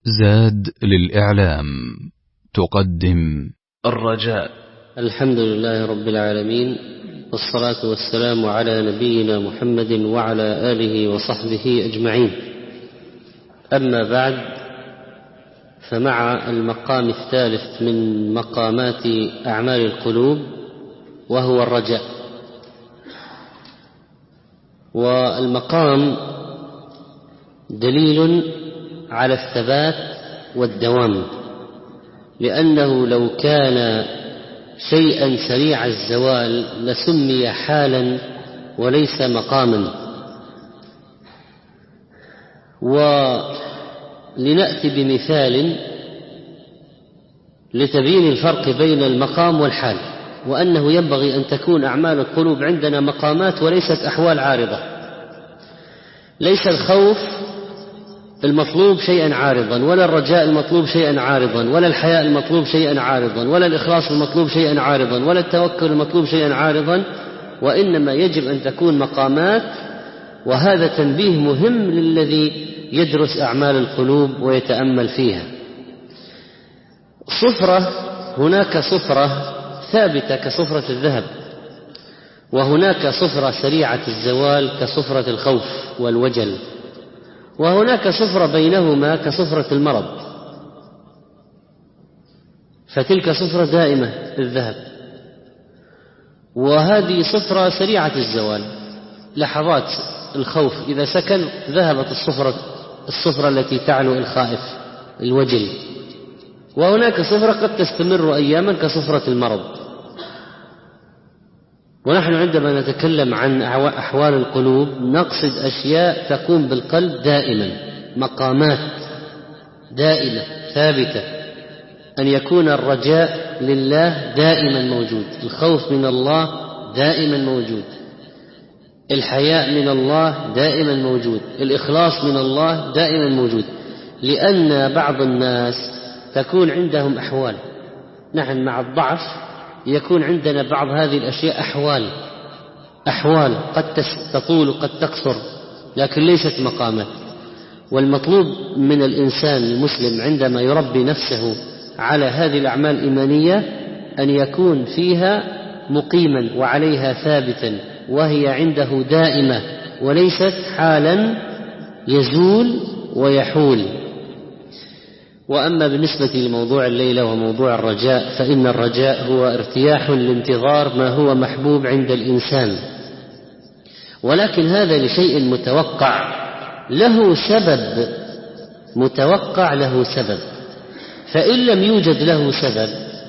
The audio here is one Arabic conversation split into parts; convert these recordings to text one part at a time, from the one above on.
زاد للإعلام تقدم الرجاء. الحمد لله رب العالمين، والصلاة والسلام على نبينا محمد وعلى آله وصحبه أجمعين. أما بعد، فمع المقام الثالث من مقامات أعمال القلوب وهو الرجاء. والمقام دليل على الثبات والدوام، لأنه لو كان شيئا سريع الزوال لسمي حالا وليس مقاما. ولنأتي بمثال لتبيين الفرق بين المقام والحال، وأنه ينبغي أن تكون أعمال القلوب عندنا مقامات وليست أحوال عارضة. ليس الخوف المطلوب شيئا عارضا، ولا الرجاء المطلوب شيئا عارضا، ولا الحياء المطلوب شيئا عارضا، ولا الإخلاص المطلوب شيئا عارضا، ولا التوكل المطلوب شيئا عارضا، وإنما يجب أن تكون مقامات. وهذا تنبيه مهم للذي يدرس أعمال القلوب ويتأمل فيها. صفرة، هناك صفرة ثابتة كصفرة الذهب، وهناك صفرة سريعة الزوال كصفرة الخوف والوجل، وهناك صفرة بينهما كصفرة المرض، فتلك صفرة دائمة الذهب، وهذه صفرة سريعة الزوال. لحظات الخوف إذا سكن ذهبت الصفرة التي تعلو الخائف الوجل. وهناك صفرة قد تستمر أياما كصفرة المرض. ونحن عندما نتكلم عن أحوال القلوب نقصد أشياء تقوم بالقلب دائما، مقامات دائمة ثابتة. أن يكون الرجاء لله دائما موجود، الخوف من الله دائما موجود، الحياء من الله دائما موجود، الإخلاص من الله دائما موجود. لأن بعض الناس تكون عندهم أحوال، نحن مع الضعف يكون عندنا بعض هذه الأشياء أحوال قد تطول وقد تقصر، لكن ليست مقامات. والمطلوب من الإنسان المسلم عندما يربي نفسه على هذه الأعمال الإيمانية أن يكون فيها مقيما وعليها ثابتا، وهي عنده دائمة وليست حالا يزول ويحول. وأما بالنسبة لموضوع الليلة وموضوع الرجاء، فإن الرجاء هو ارتياح لانتظار ما هو محبوب عند الإنسان، ولكن هذا لشيء متوقع له سبب، متوقع له سبب. فإن لم يوجد له سبب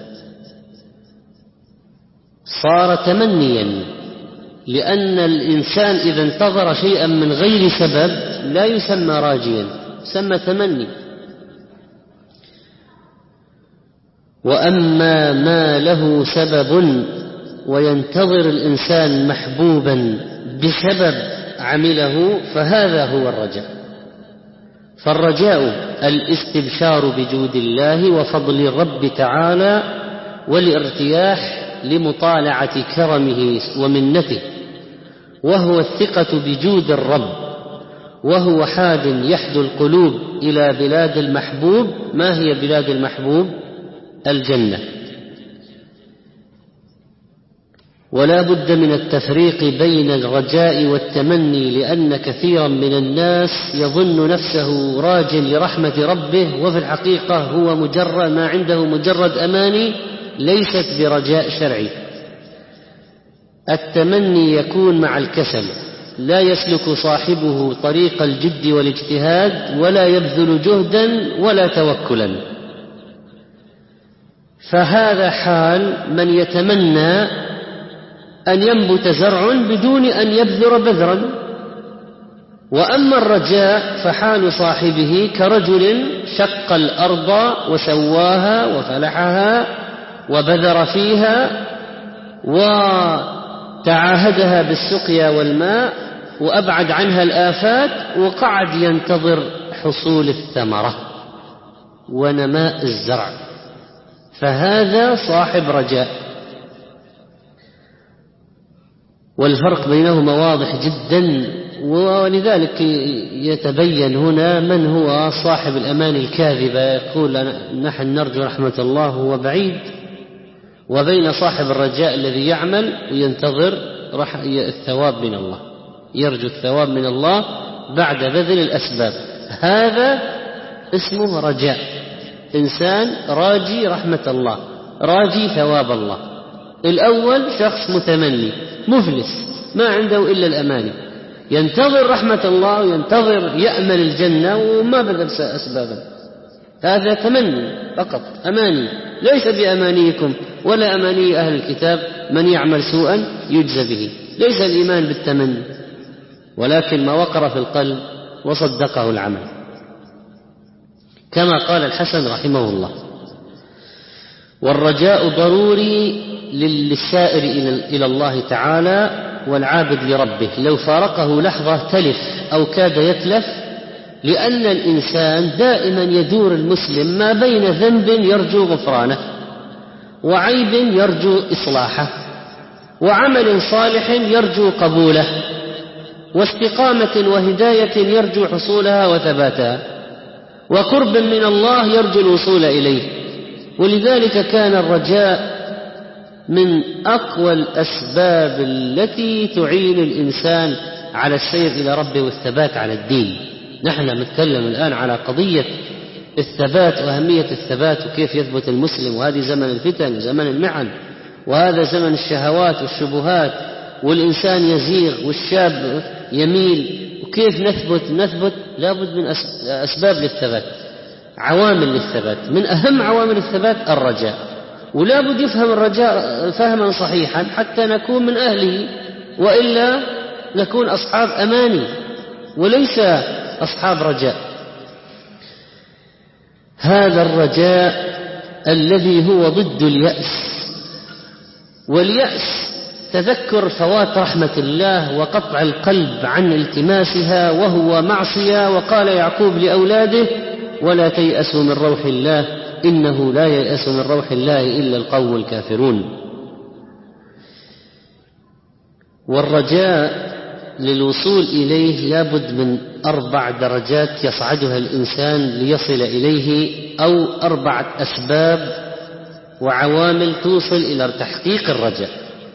صار تمنيا، لأن الإنسان إذا انتظر شيئا من غير سبب لا يسمى راجيا، يسمى تمني. وأما ما له سبب وينتظر الإنسان محبوبا بسبب عمله فهذا هو الرجاء. فالرجاء الاستبشار بجود الله وفضل الرب تعالى، والارتياح لمطالعة كرمه ومنته، وهو الثقة بجود الرب، وهو حاد يحدو القلوب إلى بلاد المحبوب. ما هي بلاد المحبوب؟ الجنة. ولا بد من التفريق بين الرجاء والتمني، لأن كثيرا من الناس يظن نفسه راج لرحمة ربه، وفي الحقيقة هو مجرد ما عنده مجرد أماني ليست برجاء شرعي. التمني يكون مع الكسل، لا يسلك صاحبه طريق الجد والاجتهاد، ولا يبذل جهدا ولا توكلا. فهذا حال من يتمنى أن ينبت زرع بدون أن يبذر بذرا. وأما الرجاء فحال صاحبه كرجل شق الأرض وسواها وفلحها وبذر فيها وتعاهدها بالسقيا والماء وأبعد عنها الآفات، وقعد ينتظر حصول الثمرة ونماء الزرع، فهذا صاحب رجاء. والفرق بينهما واضح جدا، ولذلك يتبين هنا من هو صاحب الأماني الكاذبة، يقول نحن نرجو رحمة الله وهو بعيد، وبين صاحب الرجاء الذي يعمل وينتظر الثواب من الله، يرجو الثواب من الله بعد بذل الأسباب، هذا اسمه رجاء، إنسان راجي رحمة الله، راجي ثواب الله. الأول شخص متمني مفلس ما عنده إلا الأماني، ينتظر رحمة الله وينتظر يأمل الجنة وما بذل أسبابا، هذا تمني فقط، أماني، ليس بأمانيكم ولا أماني أهل الكتاب، من يعمل سوءا يجزى به، ليس الإيمان بالتمني، ولكن ما وقر في القلب وصدقه العمل، كما قال الحسن رحمه الله: والرجاء ضروري للسائر إلى الله تعالى والعابد لربه، لو فارقه لحظة تلف أو كاد يتلف، لأن الإنسان دائما يدور المسلم ما بين ذنب يرجو غفرانه، وعيب يرجو إصلاحه، وعمل صالح يرجو قبوله، واستقامة وهداية يرجو حصولها وثباتها، وقرب من الله يرجو الوصول إليه. ولذلك كان الرجاء من أقوى الأسباب التي تعين الإنسان على السير إلى ربه والثبات على الدين. نحن نتكلم الآن على قضية الثبات وأهمية الثبات وكيف يثبت المسلم، وهذه زمن الفتن وزمن المحن، وهذا زمن الشهوات والشبهات، والإنسان يزيغ والشاب يميل، وكيف نثبت لابد من أسباب للثبات، عوامل للثبات، من أهم عوامل الثبات الرجاء، ولا بد يفهم الرجاء فهما صحيحا حتى نكون من أهله، وإلا نكون أصحاب أماني وليس أصحاب رجاء. هذا الرجاء الذي هو ضد اليأس، واليأس تذكر فوات رحمة الله وقطع القلب عن التماسها، وهو معصية. وقال يعقوب لأولاده: ولا تيأسوا من روح الله إنه لا ييأس من روح الله إلا القوم الكافرون. والرجاء للوصول إليه لابد من 4 درجات يصعدها الإنسان ليصل إليه، أو 4 أسباب وعوامل توصل إلى تحقيق الرجاء.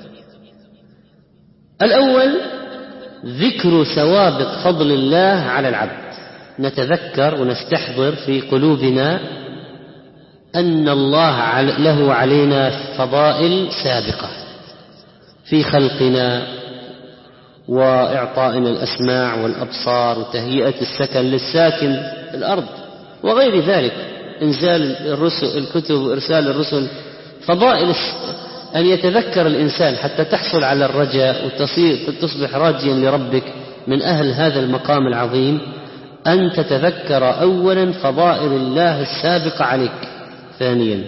الأول ذكر سوابق فضل الله على العبد، نتذكر ونستحضر في قلوبنا أن الله له علينا فضائل سابقة في خلقنا وإعطائنا الأسماع والأبصار وتهيئة السكن للساكن في الأرض وغير ذلك، إنزال الكتب وإرسال الرسل، فضائل أن يتذكر الإنسان حتى تحصل على الرجاء وتصبح راجيا لربك من أهل هذا المقام العظيم، أن تتذكر أولا فضائل الله السابقة عليك. ثانيا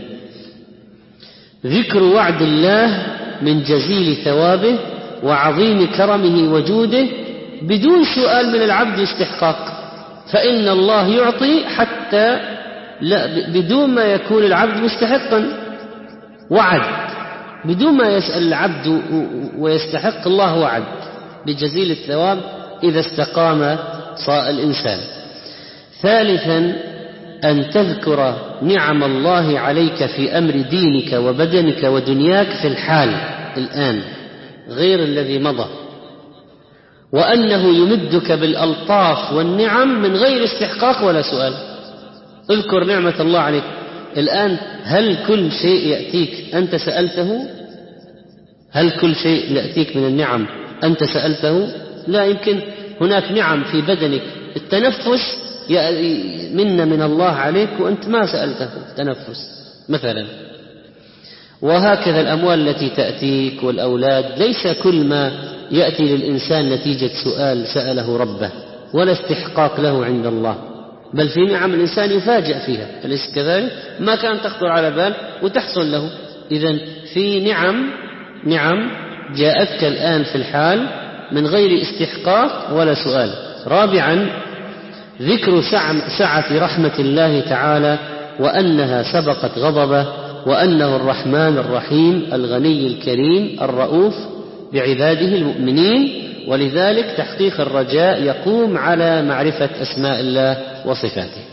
ذكر وعد الله من جزيل ثوابه وعظيم كرمه وجوده بدون سؤال من العبد استحقاق، فإن الله يعطي حتى بدون ما يكون العبد مستحقا، وعد بدون ما يسأل العبد ويستحق، الله وعد بجزيل الثواب إذا استقام الإنسان. ثالثا أن تذكر نعم الله عليك في أمر دينك وبدنك ودنياك في الحال الآن غير الذي مضى، وأنه يمدك بالألطاف والنعم من غير استحقاق ولا سؤال. اذكر نعمة الله عليك الآن. هل كل شيء يأتيك أنت سألته؟ هل كل شيء يأتيك من النعم أنت سألته؟ لا يمكن. هناك نعم في بدنك، التنفس منا من الله عليك وأنت ما سألته التنفس مثلا. وهكذا الأموال التي تأتيك والأولاد، ليس كل ما يأتي للإنسان نتيجة سؤال سأله ربه ولا استحقاق له عند الله، بل في نعم الإنسان يفاجأ فيها، أليس كذلك؟ ما كان تخطر على بال وتحصل له. إذن في نعم جاءتك الآن في الحال من غير استحقاق ولا سؤال. رابعا ذكر سعة رحمة الله تعالى، وأنها سبقت غضبه، وأنه الرحمن الرحيم الغني الكريم الرؤوف بعباده المؤمنين، ولذلك تحقيق الرجاء يقوم على معرفة أسماء الله وصفاته.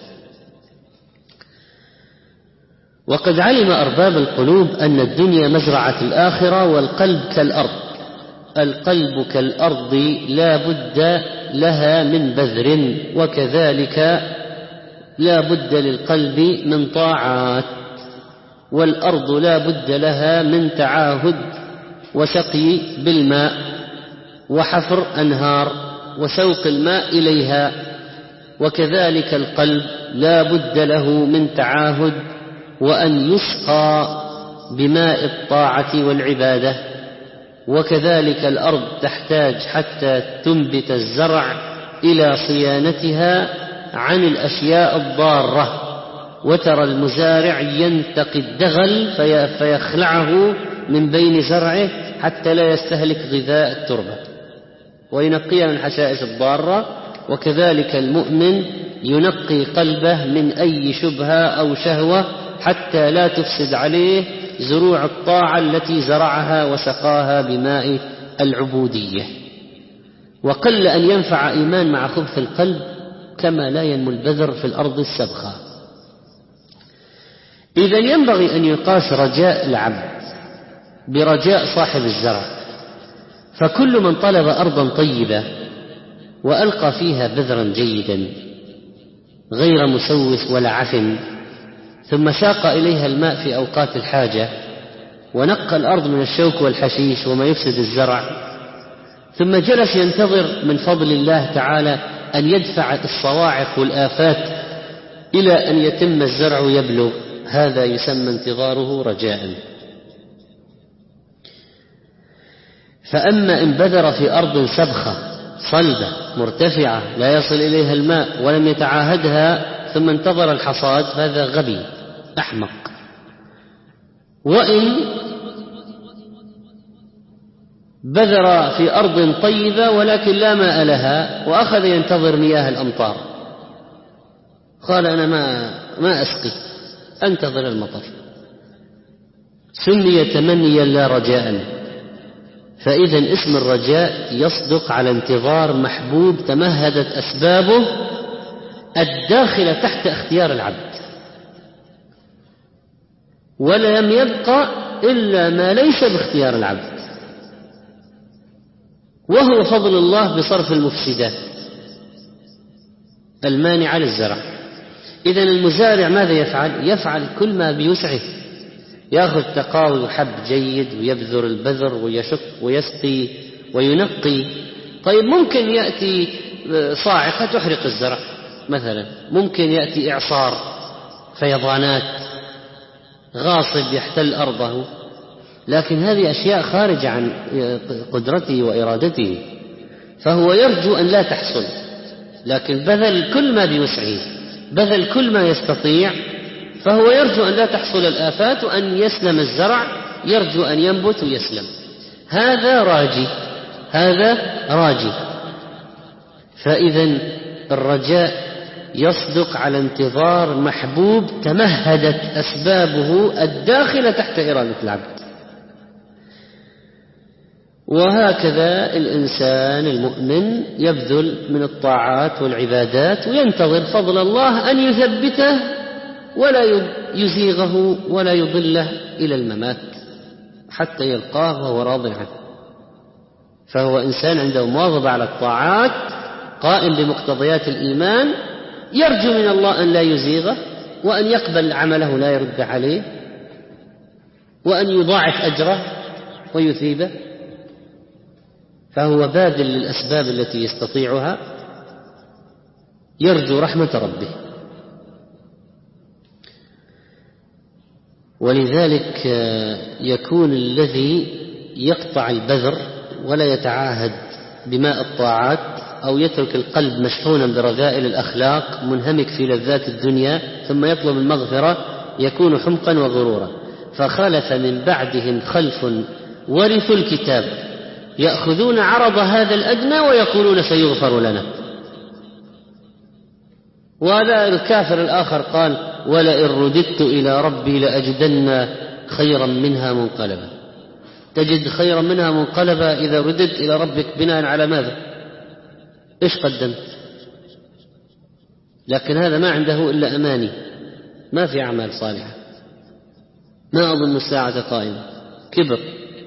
وقد علم أرباب القلوب أن الدنيا مزرعة الآخرة، والقلب كالأرض. القلب كالأرض لا بد لها من بذر، وكذلك لا بد للقلب من طاعات، والأرض لا بد لها من تعاهد وسقي بالماء وحفر أنهار وسوق الماء إليها، وكذلك القلب لا بد له من تعاهد وأن يسقى بماء الطاعة والعبادة. وكذلك الأرض تحتاج حتى تنبت الزرع إلى صيانتها عن الأشياء الضارة، وترى المزارع ينتقي الدغل فيخلعه من بين زرعه حتى لا يستهلك غذاء التربة وينقيها من الحشائش الضارة. وكذلك المؤمن ينقي قلبه من أي شبهة أو شهوة حتى لا تفسد عليه زروع الطاعة التي زرعها وسقاها بماء العبودية. وقل أن ينفع إيمان مع خبث القلب كما لا ينمو البذر في الأرض السبخة. إذن ينبغي أن يقاس رجاء العبد برجاء صاحب الزرع، فكل من طلب أرضا طيبة وألقى فيها بذرا جيدا غير مسوس ولا عفن، ثم ساق إليها الماء في أوقات الحاجة، ونقى الأرض من الشوك والحشيش وما يفسد الزرع، ثم جلس ينتظر من فضل الله تعالى أن يدفع الصواعق والآفات إلى أن يتم الزرع يبلغ، هذا يسمى انتظاره رجاء. فأما إن بذر في أرض سبخة صلبة مرتفعة لا يصل إليها الماء ولم يتعاهدها ثم انتظر الحصاد، فهذا غبي أحمق. وإن بذر في أرض طيبة ولكن لا ماء لها وأخذ ينتظر مياه الأمطار، قال أنا ما أسقي، أنتظر المطر، سمي تمنيا لا رجاء. فإذا اسم الرجاء يصدق على انتظار محبوب تمهدت أسبابه الداخلة تحت اختيار العبد، ولم يبقى إلا ما ليس باختيار العبد، وهو فضل الله بصرف المفسدات المانعة للزرع. إذن المزارع ماذا يفعل؟ يفعل كل ما بيسعه، يأخذ تقاوي وحب جيد ويبذر البذر ويشق ويسقي وينقي. طيب ممكن يأتي صاعقة تحرق الزرع مثلا، ممكن يأتي إعصار، فيضانات، غاصب يحتل أرضه، لكن هذه أشياء خارجة عن قدرته وإرادته، فهو يرجو أن لا تحصل، لكن بذل كل ما بوسعه، بذل كل ما يستطيع، فهو يرجو أن لا تحصل الآفات وأن يسلم الزرع، يرجو أن ينبت ويسلم. هذا راجي، هذا راجي. فإذا الرجاء يصدق على انتظار محبوب تمهدت أسبابه الداخلة تحت إرادة العبد. وهكذا الإنسان المؤمن يبذل من الطاعات والعبادات وينتظر فضل الله أن يثبته ولا يزيغه ولا يضله إلى الممات حتى يلقاه وهو راض عنه. فهو إنسان عنده مواظبة على الطاعات، قائم بمقتضيات الإيمان، يرجو من الله أن لا يزيغه وأن يقبل عمله لا يرد عليه وأن يضاعف أجره ويثيبه، فهو باذل للأسباب التي يستطيعها، يرجو رحمة ربه. ولذلك يكون الذي يقطع البذر ولا يتعاهد بماء الطاعات أو يترك القلب مشحونا برذائل الأخلاق منهمك في لذات الدنيا ثم يطلب المغفرة، يكون حمقا وغرورا. فخلف من بعدهم خلف ورثوا الكتاب يأخذون عرض هذا الأدنى ويقولون سيغفر لنا. وهذا الكافر الآخر قال ولئن رددت إلى ربي لأجدن خيرا منها منقلبا. تجد خيرا منها منقلبا إذا رددت إلى ربك بناء على ماذا؟ إيش قدمت؟ لكن هذا ما عنده إلا أماني، ما في أعمال صالحة، ما أظن الساعة قائمة، كبر.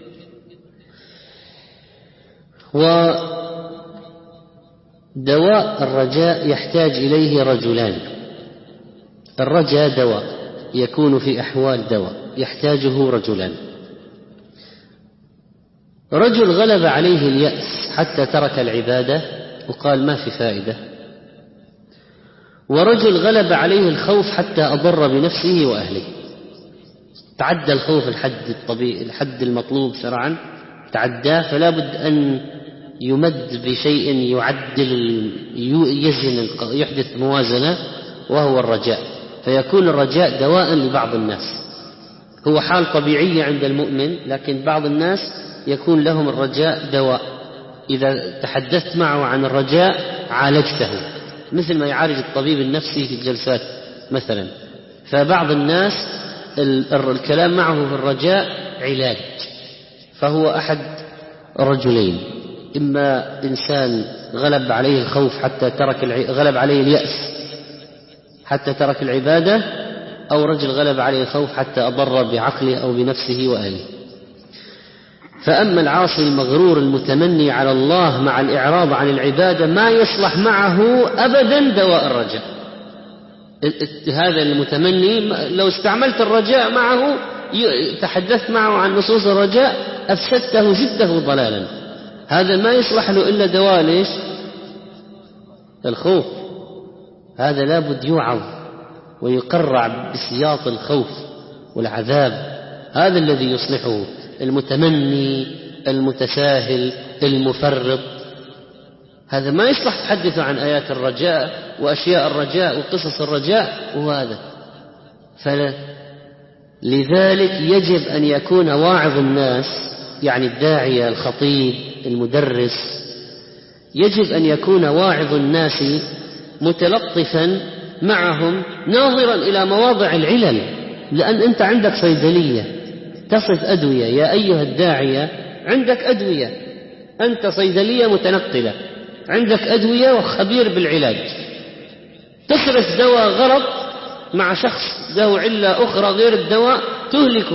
ودواء الرجاء يحتاج إليه رجلان. الرجاء دواء يكون في أحوال دواء يحتاجه رجلان: رجل غلب عليه اليأس حتى ترك العبادة وقال ما في فائدة، ورجل غلب عليه الخوف حتى أضر بنفسه وأهله، تعدى الخوف الحد المطلوب شرعا، تعداه، فلا بد أن يمد بشيء يعدل يزن يحدث موازنة، وهو الرجاء. فيكون الرجاء دواء لبعض الناس، هو حال طبيعية عند المؤمن، لكن بعض الناس يكون لهم الرجاء دواء، إذا تحدثت معه عن الرجاء عالجته، مثل ما يعالج الطبيب النفسي في الجلسات مثلا. فبعض الناس الكلام معه في الرجاء علاج، فهو أحد رجلين: إما إنسان غلب عليه الخوف حتى غلب عليه اليأس حتى ترك العبادة، أو رجل غلب عليه الخوف حتى أضر بعقله أو بنفسه وأهله. فأما العاصي المغرور المتمني على الله مع الإعراض عن العبادة ما يصلح معه أبدا دواء الرجاء. هذا المتمني لو استعملت الرجاء معه، تحدثت معه عن نصوص الرجاء، أفسدته زدته ضلالا. هذا ما يصلح له إلا دواء ليش؟ الخوف. هذا لابد يوعظ ويقرع بسياط الخوف والعذاب، هذا الذي يصلحه. المتمني المتساهل المفرط هذا ما يصلح تحدث عن آيات الرجاء وأشياء الرجاء وقصص الرجاء وهذا. لذلك يجب أن يكون واعظ الناس، يعني الداعية الخطيب المدرس، يجب أن يكون واعظ الناس متلطفا معهم، ناظرا إلى مواضع العلل. لأن أنت عندك صيدلية تصف أدوية، يا أيها الداعية عندك أدوية، أنت صيدلية متنقلة، عندك أدوية وخبير بالعلاج، تصرف دواء غلط مع شخص له علة أخرى غير الدواء تهلكه.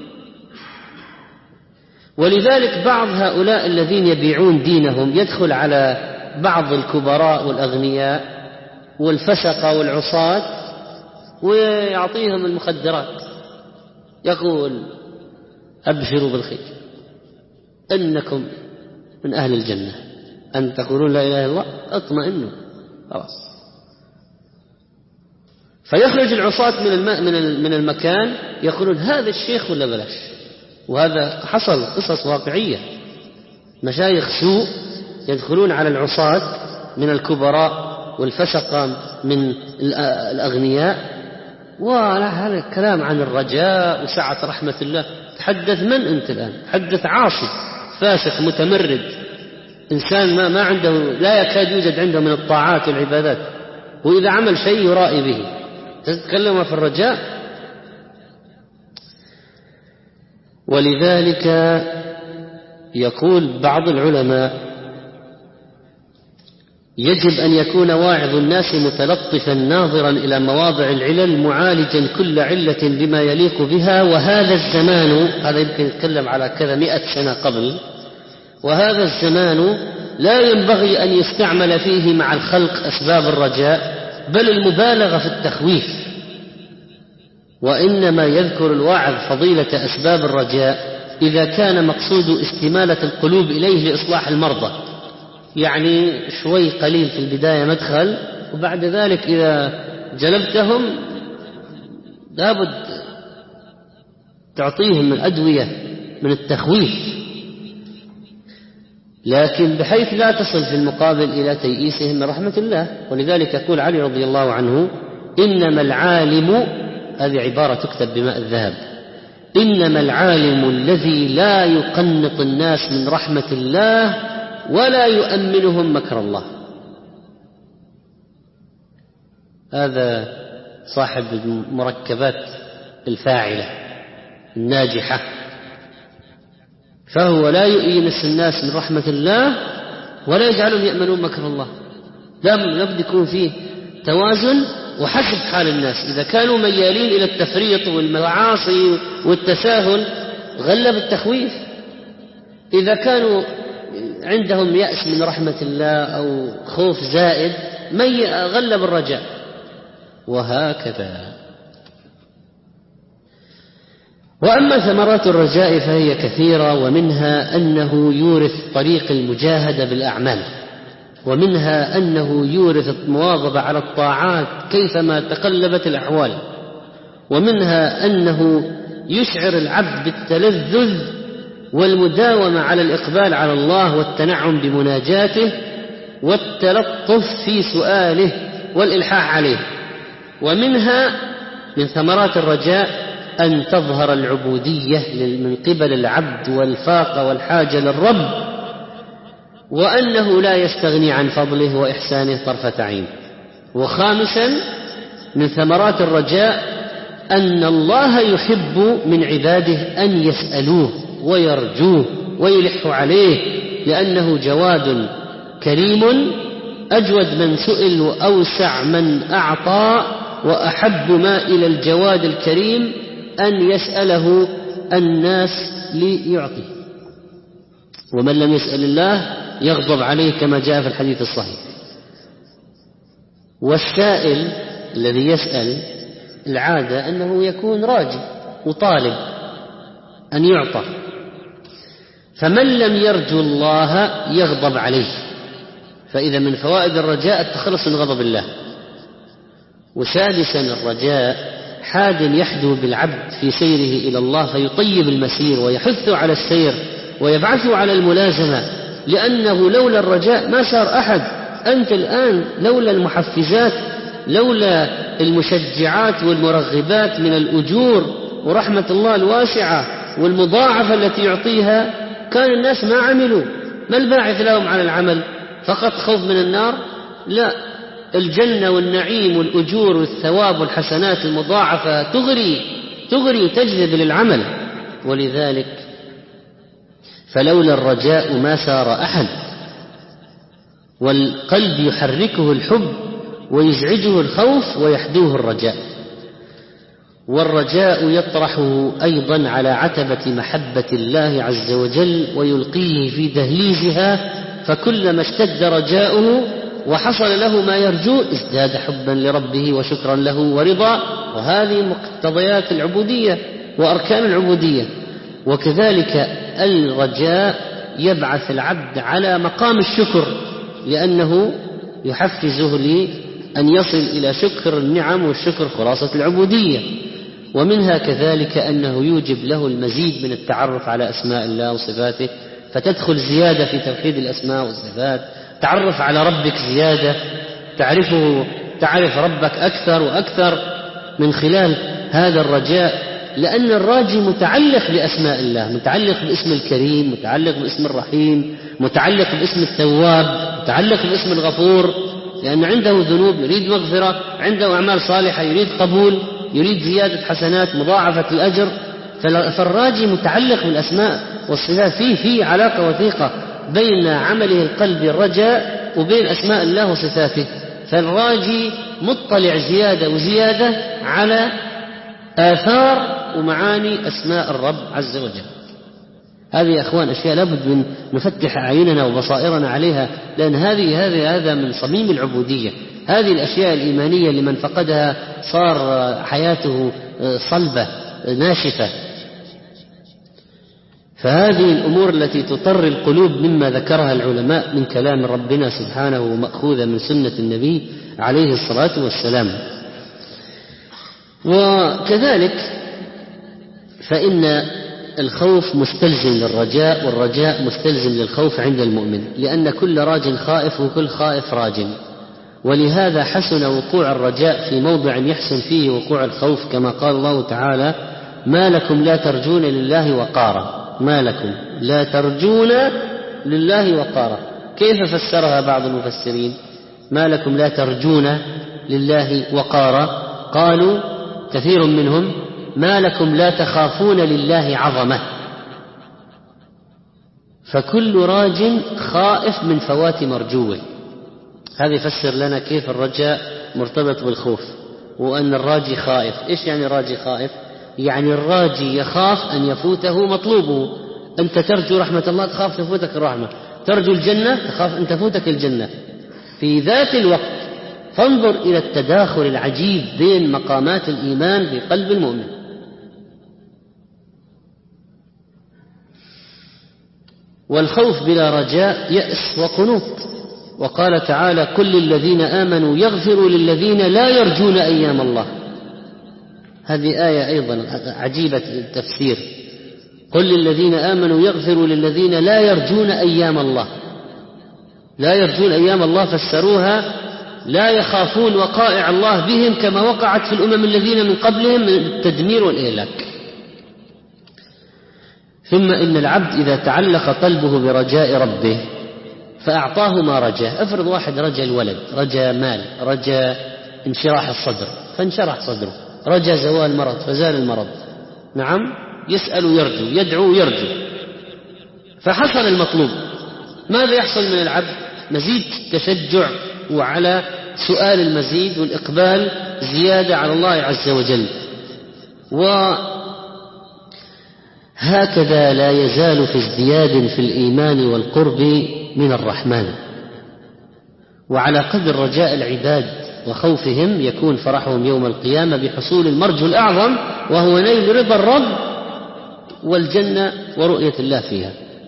ولذلك بعض هؤلاء الذين يبيعون دينهم يدخل على بعض الكبراء والأغنياء والفسقة والعصاة ويعطيهم المخدرات، يقول أبشروا بالخير إنكم من أهل الجنة، أن تقولون لا إله إلا الله اطمئنوا خلاص. فيخرج العصاة من المكان يقولون هذا الشيخ ولا بلاش. وهذا حصل قصص واقعية، مشايخ سوء يدخلون على العصاة من الكبراء والفسقة من الأغنياء، وهذا الكلام عن الرجاء وسعة رحمة الله. تحدث من أنت الآن؟ تحدث عاصي فاسق متمرد، إنسان ما عنده، لا يكاد يوجد عنده من الطاعات والعبادات، وإذا عمل شيء يرائي به، تتكلم في الرجاء. ولذلك يقول بعض العلماء يجب أن يكون واعظ الناس متلطفا ناظرا إلى مواضع العلل معالجا كل علة بما يليق بها. وهذا الزمان، هذا يمكن يتكلم على كذا 100 سنة قبل، وهذا الزمان لا ينبغي أن يستعمل فيه مع الخلق أسباب الرجاء، بل المبالغة في التخويف، وإنما يذكر الواعظ فضيلة أسباب الرجاء إذا كان مقصود استمالة القلوب إليه لإصلاح المرضى، يعني شوي قليل في البداية مدخل، وبعد ذلك إذا جلبتهم لابد تعطيهم من أدوية من التخويف، لكن بحيث لا تصل في المقابل إلى تيئيسهم من رحمة الله. ولذلك يقول علي رضي الله عنه إنما العالم، هذه عبارة تكتب بماء الذهب، إنما العالم الذي لا يقنط الناس من رحمة الله ولا يؤمنهم مكر الله. هذا صاحب المركبات الفاعلة الناجحة فهو لا يؤيس الناس من رحمة الله ولا يجعلهم يأمنون مكر الله. لابد يكون فيه توازن وحسب حال الناس. إذا كانوا ميالين إلى التفريط والمعاصي والتساهل غلب التخويف، إذا كانوا عندهم يأس من رحمة الله أو خوف زائد غلب الرجاء، وهكذا. وأما ثمرات الرجاء فهي كثيرة، ومنها أنه يورث طريق المجاهدة بالأعمال، ومنها أنه يورث المواظبة على الطاعات كيفما تقلبت الأحوال، ومنها أنه يشعر العبد بالتلذذ والمداومة على الإقبال على الله والتنعم بمناجاته والتلطف في سؤاله والإلحاح عليه. ومنها من ثمرات الرجاء أن تظهر العبودية من قبل العبد والفاقة والحاجة للرب، وأنه لا يستغني عن فضله وإحسانه طرفة عين. وخامسا من ثمرات الرجاء أن الله يحب من عباده أن يسألوه ويرجوه ويلحوا عليه، لأنه جواد كريم أجود من سئل وأوسع من أعطى، وأحب ما إلى الجواد الكريم أن يسأله الناس ليعطي، ومن لم يسأل الله يغضب عليه كما جاء في الحديث الصحيح. والسائل الذي يسأل العادة أنه يكون راجي وطالب أن يعطى، فمن لم يرجو الله يغضب عليه. فإذا من فوائد الرجاء التخلص من غضب الله. وسادسا الرجاء حاد يحدو بالعبد في سيره إلى الله فيطيب المسير ويحث على السير ويبعثه على الملازمة، لأنه لولا الرجاء ما صار أحد. أنت الآن لولا المحفزات، لولا المشجعات والمرغبات من الأجور ورحمة الله الواسعة والمضاعفة التي يعطيها، كان الناس ما عملوا. ما الباعث لهم على العمل؟ فقط خوف من النار؟ لا، الجنة والنعيم والأجور والثواب والحسنات المضاعفة تغري وتجذب للعمل. ولذلك فلولا الرجاء ما سار أحد. والقلب يحركه الحب ويزعجه الخوف ويحدوه الرجاء. والرجاء يطرحه أيضا على عتبة محبة الله عز وجل ويلقيه في دهليزها، فكلما اشتد رجاؤه وحصل له ما يرجوه ازداد حبا لربه وشكرا له ورضا. وهذه مقتضيات العبودية وأركان العبودية. وكذلك الرجاء يبعث العبد على مقام الشكر، لأنه يحفزه لأن يصل إلى شكر النعم، والشكر خلاصة العبودية. ومنها كذلك أنه يوجب له المزيد من التعرف على أسماء الله وصفاته، فتدخل زيادة في توحيد الأسماء والصفات، تعرف على ربك زيادة، تعرف ربك أكثر وأكثر من خلال هذا الرجاء. لأن الراجي متعلق بأسماء الله، متعلق باسم الكريم، متعلق باسم الرحيم، متعلق باسم التواب، متعلق باسم الغفور، لأن عنده ذنوب يريد مغفرة، عنده أعمال صالحة يريد قبول، يريد زيادة حسنات، مضاعفة الأجر. فالراجي متعلق بالأسماء والصفات، فيه علاقة وثيقة بين عمله القلبي الرجاء وبين أسماء الله وصفاته. فالراجي مطلع زيادة وزيادة على آثار ومعاني أسماء الرب عز وجل. هذه يا أخوان أشياء لابد من نفتح أعيننا وبصائرنا عليها، لأن هذا من صميم العبودية. هذه الأشياء الإيمانية لمن فقدها صار حياته صلبة ناشفة. فهذه الأمور التي تطر القلوب مما ذكرها العلماء من كلام ربنا سبحانه ومأخوذة من سنة النبي عليه الصلاة والسلام. وكذلك فإن الخوف مستلزم للرجاء، والرجاء مستلزم للخوف عند المؤمن، لأن كل راج خائف وكل خائف راج. ولهذا حسن وقوع الرجاء في موضع يحسن فيه وقوع الخوف، كما قال الله تعالى: ما لكم لا ترجون لله وقارا. ما لكم لا ترجون لله وقارا. كيف فسرها بعض المفسرين؟ ما لكم لا ترجون لله وقارا، قالوا كثير منهم: ما لكم لا تخافون لله عظمة. فكل راج خائف من فوات مرجوه. هذا يفسر لنا كيف الرجاء مرتبط بالخوف، وأن الراجي خائف. إيش يعني الراجي خائف؟ يعني الراجي يخاف أن يفوته مطلوبه. أنت ترجو رحمة الله، تخاف تفوتك الرحمة. ترجو الجنة، تخاف أن تفوتك الجنة. في ذات الوقت فانظر إلى التداخل العجيب بين مقامات الإيمان في قلب المؤمن. والخوف بلا رجاء يأس وقنوط. وقال تعالى: كل للذين آمنوا يغفروا للذين لا يرجون أيام الله. هذه آية أيضا عجيبة التفسير. قل للذين آمنوا يغفروا للذين لا يرجون أيام الله. لا يرجون أيام الله فسروها لا يخافون وقائع الله بهم كما وقعت في الأمم الذين من قبلهم من التدمير والإهلاك. ثم إن العبد إذا تعلق قلبه برجاء ربه فأعطاه ما رجاه. افرض واحد رجا الولد، رجا مال، رجا انشراح الصدر فانشرح صدره، رجا زوال المرض فزال المرض. نعم، يسأل يرجو، يدعو يرجو، فحصل المطلوب. ماذا يحصل من العبد؟ مزيد تشجع وعلى سؤال المزيد والإقبال زيادة على الله عز وجل. وهكذا لا يزال في ازدياد في الإيمان والقرب من الرحمن. وعلى قدر رجاء العباد وخوفهم يكون فرحهم يوم القيامة بحصول المرجو الأعظم، وهو نيل رضا الرب والجنة ورؤية الله فيها.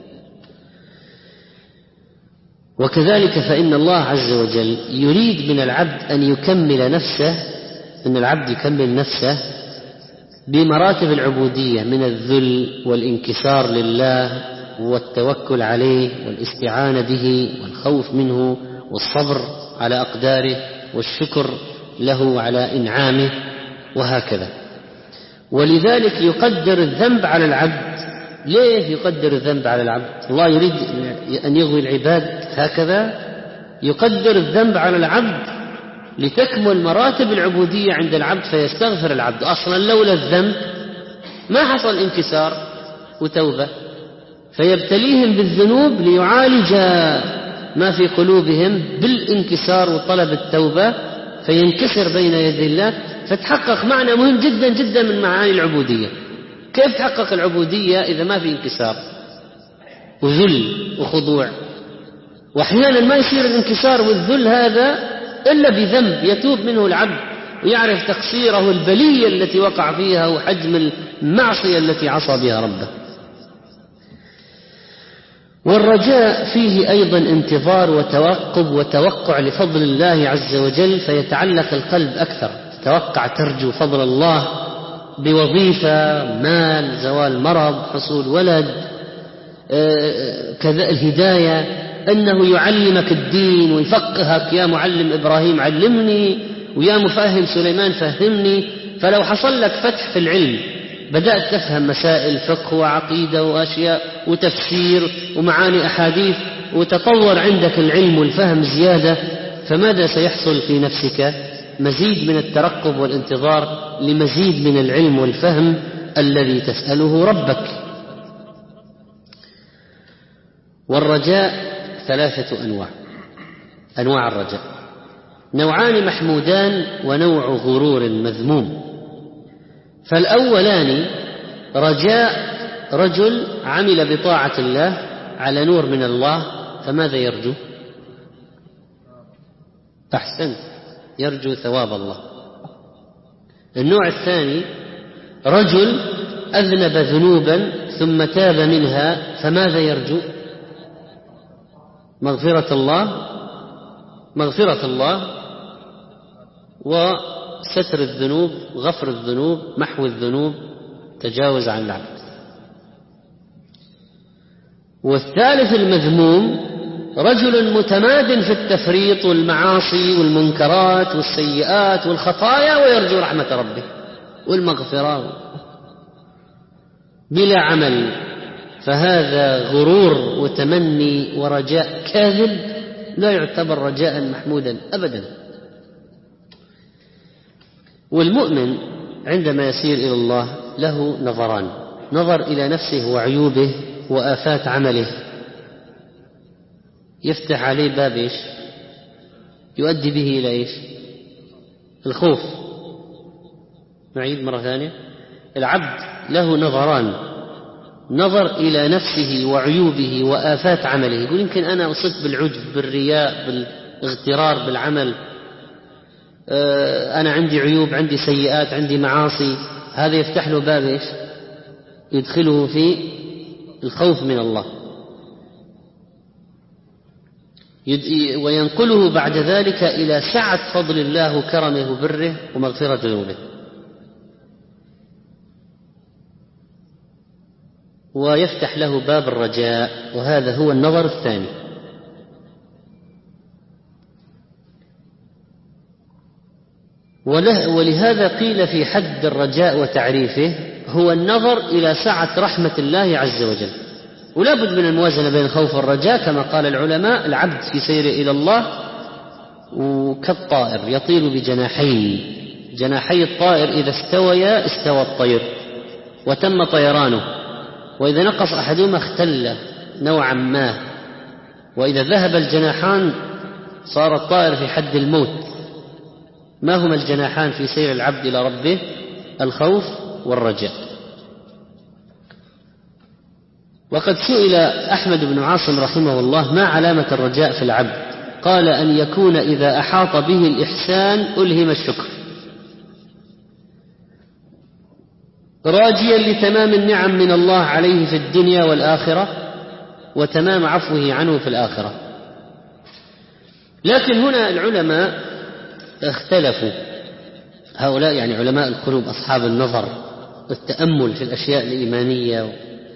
وكذلك فإن الله عز وجل يريد من العبد أن يكمل نفسه، أن العبد يكمل نفسه بمراتب العبودية من الذل والانكسار لله والتوكل عليه والاستعانة به والخوف منه والصبر على أقداره والشكر له على إنعامه وهكذا. ولذلك يقدر الذنب على العبد. ليه يقدر الذنب على العبد؟ الله يريد أن يغوي العباد هكذا. يقدر الذنب على العبد لتكمل مراتب العبودية عند العبد فيستغفر العبد. أصلا لولا الذنب ما حصل انكسار وتوبة، فيبتليهم بالذنوب ليعالج ما في قلوبهم بالانكسار وطلب التوبة، فينكسر بين يدي الله، فتحقق معنى مهم جدا جدا من معاني العبودية. كيف تحقق العبودية إذا ما في انكسار وذل وخضوع؟ وأحيانا ما يصير الانكسار والذل هذا إلا بذنب يتوب منه العبد ويعرف تقصيره البلية التي وقع فيها وحجم المعصية التي عصى بها ربه. والرجاء فيه أيضا انتظار وتوقب وتوقع لفضل الله عز وجل، فيتعلق القلب أكثر، تتوقع ترجو فضل الله بوظيفة، مال، زوال مرض، حصول ولد، كذا الهداية، أنه يعلمك الدين ويفقهك. يا معلم إبراهيم علمني، ويا مفهم سليمان فهمني. فلو حصل لك فتح في العلم، بدأت تفهم مسائل فقه وعقيدة وأشياء وتفسير ومعاني أحاديث، وتطور عندك العلم والفهم زيادة، فماذا سيحصل في نفسك؟ مزيد من الترقب والانتظار لمزيد من العلم والفهم الذي تسأله ربك. والرجاء 3 أنواع الرجاء: نوعان محمودان ونوع غرور مذموم. فالأولان رجاء رجل عمل بطاعة الله على نور من الله، فماذا يرجو؟ أحسن، يرجو ثواب الله. النوع الثاني رجل أذنب ذنوبا ثم تاب منها، فماذا يرجو؟ مغفرة الله وستر الذنوب، غفر الذنوب، محو الذنوب، تجاوز عن العبد. والثالث المذموم رجل متماد في التفريط والمعاصي والمنكرات والسيئات والخطايا ويرجو رحمة ربه والمغفرة بلا عمل، فهذا غرور وتمني ورجاء كاذب لا يعتبر رجاء محمودا أبدا. والمؤمن عندما يسير إلى الله له نظران: نظر إلى نفسه وعيوبه وآفات عمله، يفتح عليه باب إيش؟ يؤدي به إلى إيش؟ الخوف. نعيد مرة ثانية. العبد له نظران: نظر إلى نفسه وعيوبه وآفات عمله، يقول يمكن أنا أصبت بالعجب، بالرياء، بالاغترار بالعمل، أنا عندي عيوب، عندي سيئات، عندي معاصي. هذا يفتح له باب إيش؟ يدخله في الخوف من الله، وينقله بعد ذلك إلى سعة فضل الله وكرمه وبره ومغفرة ذنوبه. ويفتح له باب الرجاء، وهذا هو النظر الثاني. ولهذا قيل في حد الرجاء وتعريفه: هو النظر إلى سعة رحمة الله عز وجل. ولا بد من الموازنة بين الخوف والرجاء، كما قال العلماء: العبد في سيره إلى الله وكالطائر يطير بجناحين، جناحي الطائر إذا استويا استوى الطير وتم طيرانه، وإذا نقص أحدهما اختل نوعا ما، وإذا ذهب الجناحان صار الطائر في حد الموت. ما هما الجناحان في سير العبد إلى ربه؟ الخوف والرجاء. وقد سئل أحمد بن عاصم رحمه الله: ما علامة الرجاء في العبد؟ قال: أن يكون إذا أحاط به الإحسان ألهم الشكر، راجيا لتمام النعم من الله عليه في الدنيا والآخرة وتمام عفوه عنه في الآخرة. لكن هنا العلماء اختلفوا، هؤلاء يعني علماء القلوب أصحاب النظر والتأمل في الأشياء الإيمانية: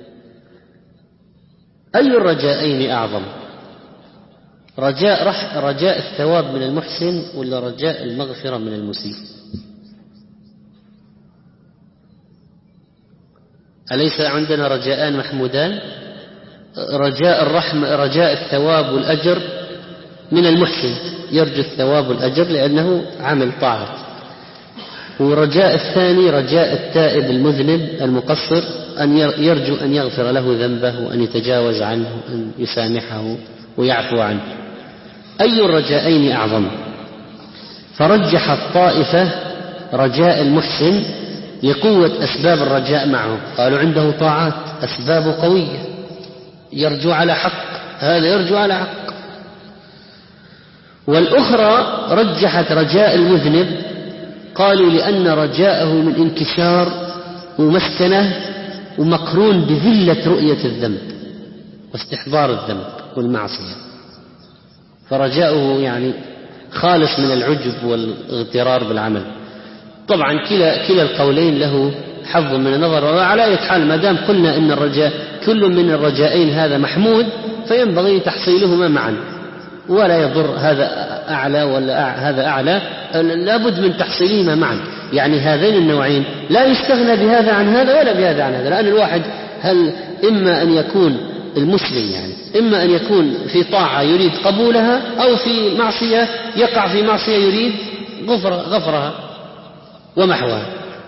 أي الرجاءين أعظم؟ رجاء الثواب من المحسن ولا رجاء المغفرة من المسيء؟ أليس عندنا رجاءان محمودان؟ رجاء الرحمة، رجاء الثواب والأجر من المحسن، يرجو الثواب والأجر لأنه عمل طاعة. ورجاء الثاني رجاء التائب المذنب المقصر، أن يرجو أن يغفر له ذنبه وأن يتجاوز عنه، أن يسامحه ويعفو عنه. أي الرجاءين أعظم؟ فرجح الطائفة رجاء المحسن لقوة أسباب الرجاء معه، قالوا عنده طاعات، أسباب قوية، يرجو على حق، هذا يرجو على حق. والأخرى رجحت رجاء المذنب، قالوا لأن رجاءه من انكسار ومسكنة ومقرون بذلة رؤية الذنب واستحضار الذنب والمعصية، فرجاؤه يعني خالص من العجب والاغترار بالعمل. طبعا كلا القولين له حظ من النظر، وعلى أي حال ما دام قلنا إن الرجاء كل من الرجائين هذا محمود، فينبغي تحصيلهما معا، ولا يضر هذا أعلى ولا هذا أعلى، لابد من تحصيلهما معا. يعني هذين النوعين لا يستغنى بهذا عن هذا ولا بهذا عن هذا، لأن الواحد إما أن يكون المسلم يعني إما أن يكون في طاعة يريد قبولها، أو في معصية يقع في معصية يريد غفرها ومحوها.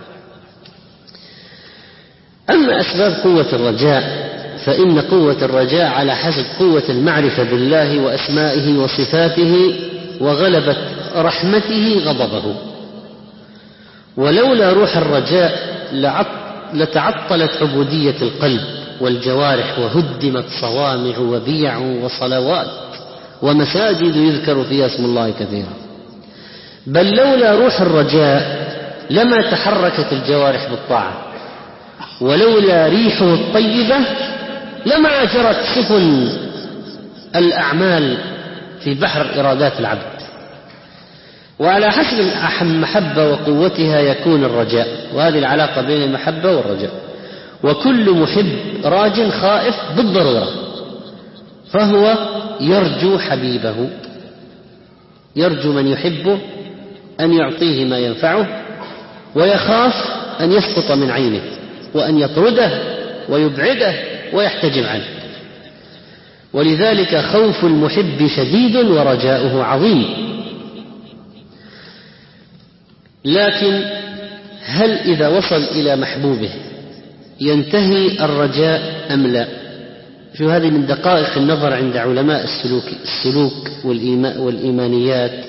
أما أسباب قوة الرجاء فإن قوة الرجاء على حسب قوة المعرفة بالله وأسمائه وصفاته وغلبة رحمته غضبه. ولولا روح الرجاء لتعطلت عبودية القلب والجوارح، وهدمت صوامع وبيع وصلوات ومساجد يذكر فيها اسم الله كثيرا. بل لولا روح الرجاء لما تحركت الجوارح بالطاعة، ولولا ريحه الطيبة لما جرت سفن الأعمال في بحر إرادات العبد. وعلى حسب المحبة وقوتها يكون الرجاء، وهذه العلاقة بين المحبة والرجاء. وكل محب راج خائف بالضرورة، فهو يرجو حبيبه، يرجو من يحبه أن يعطيه ما ينفعه، ويخاف أن يسقط من عينه وأن يطرده ويبعده ويحتجم عنه. ولذلك خوف المحب شديد ورجاؤه عظيم. لكن هل إذا وصل إلى محبوبه ينتهي الرجاء أم لا؟ شو هذه من دقائق النظر عند علماء السلوك والإيمانيات.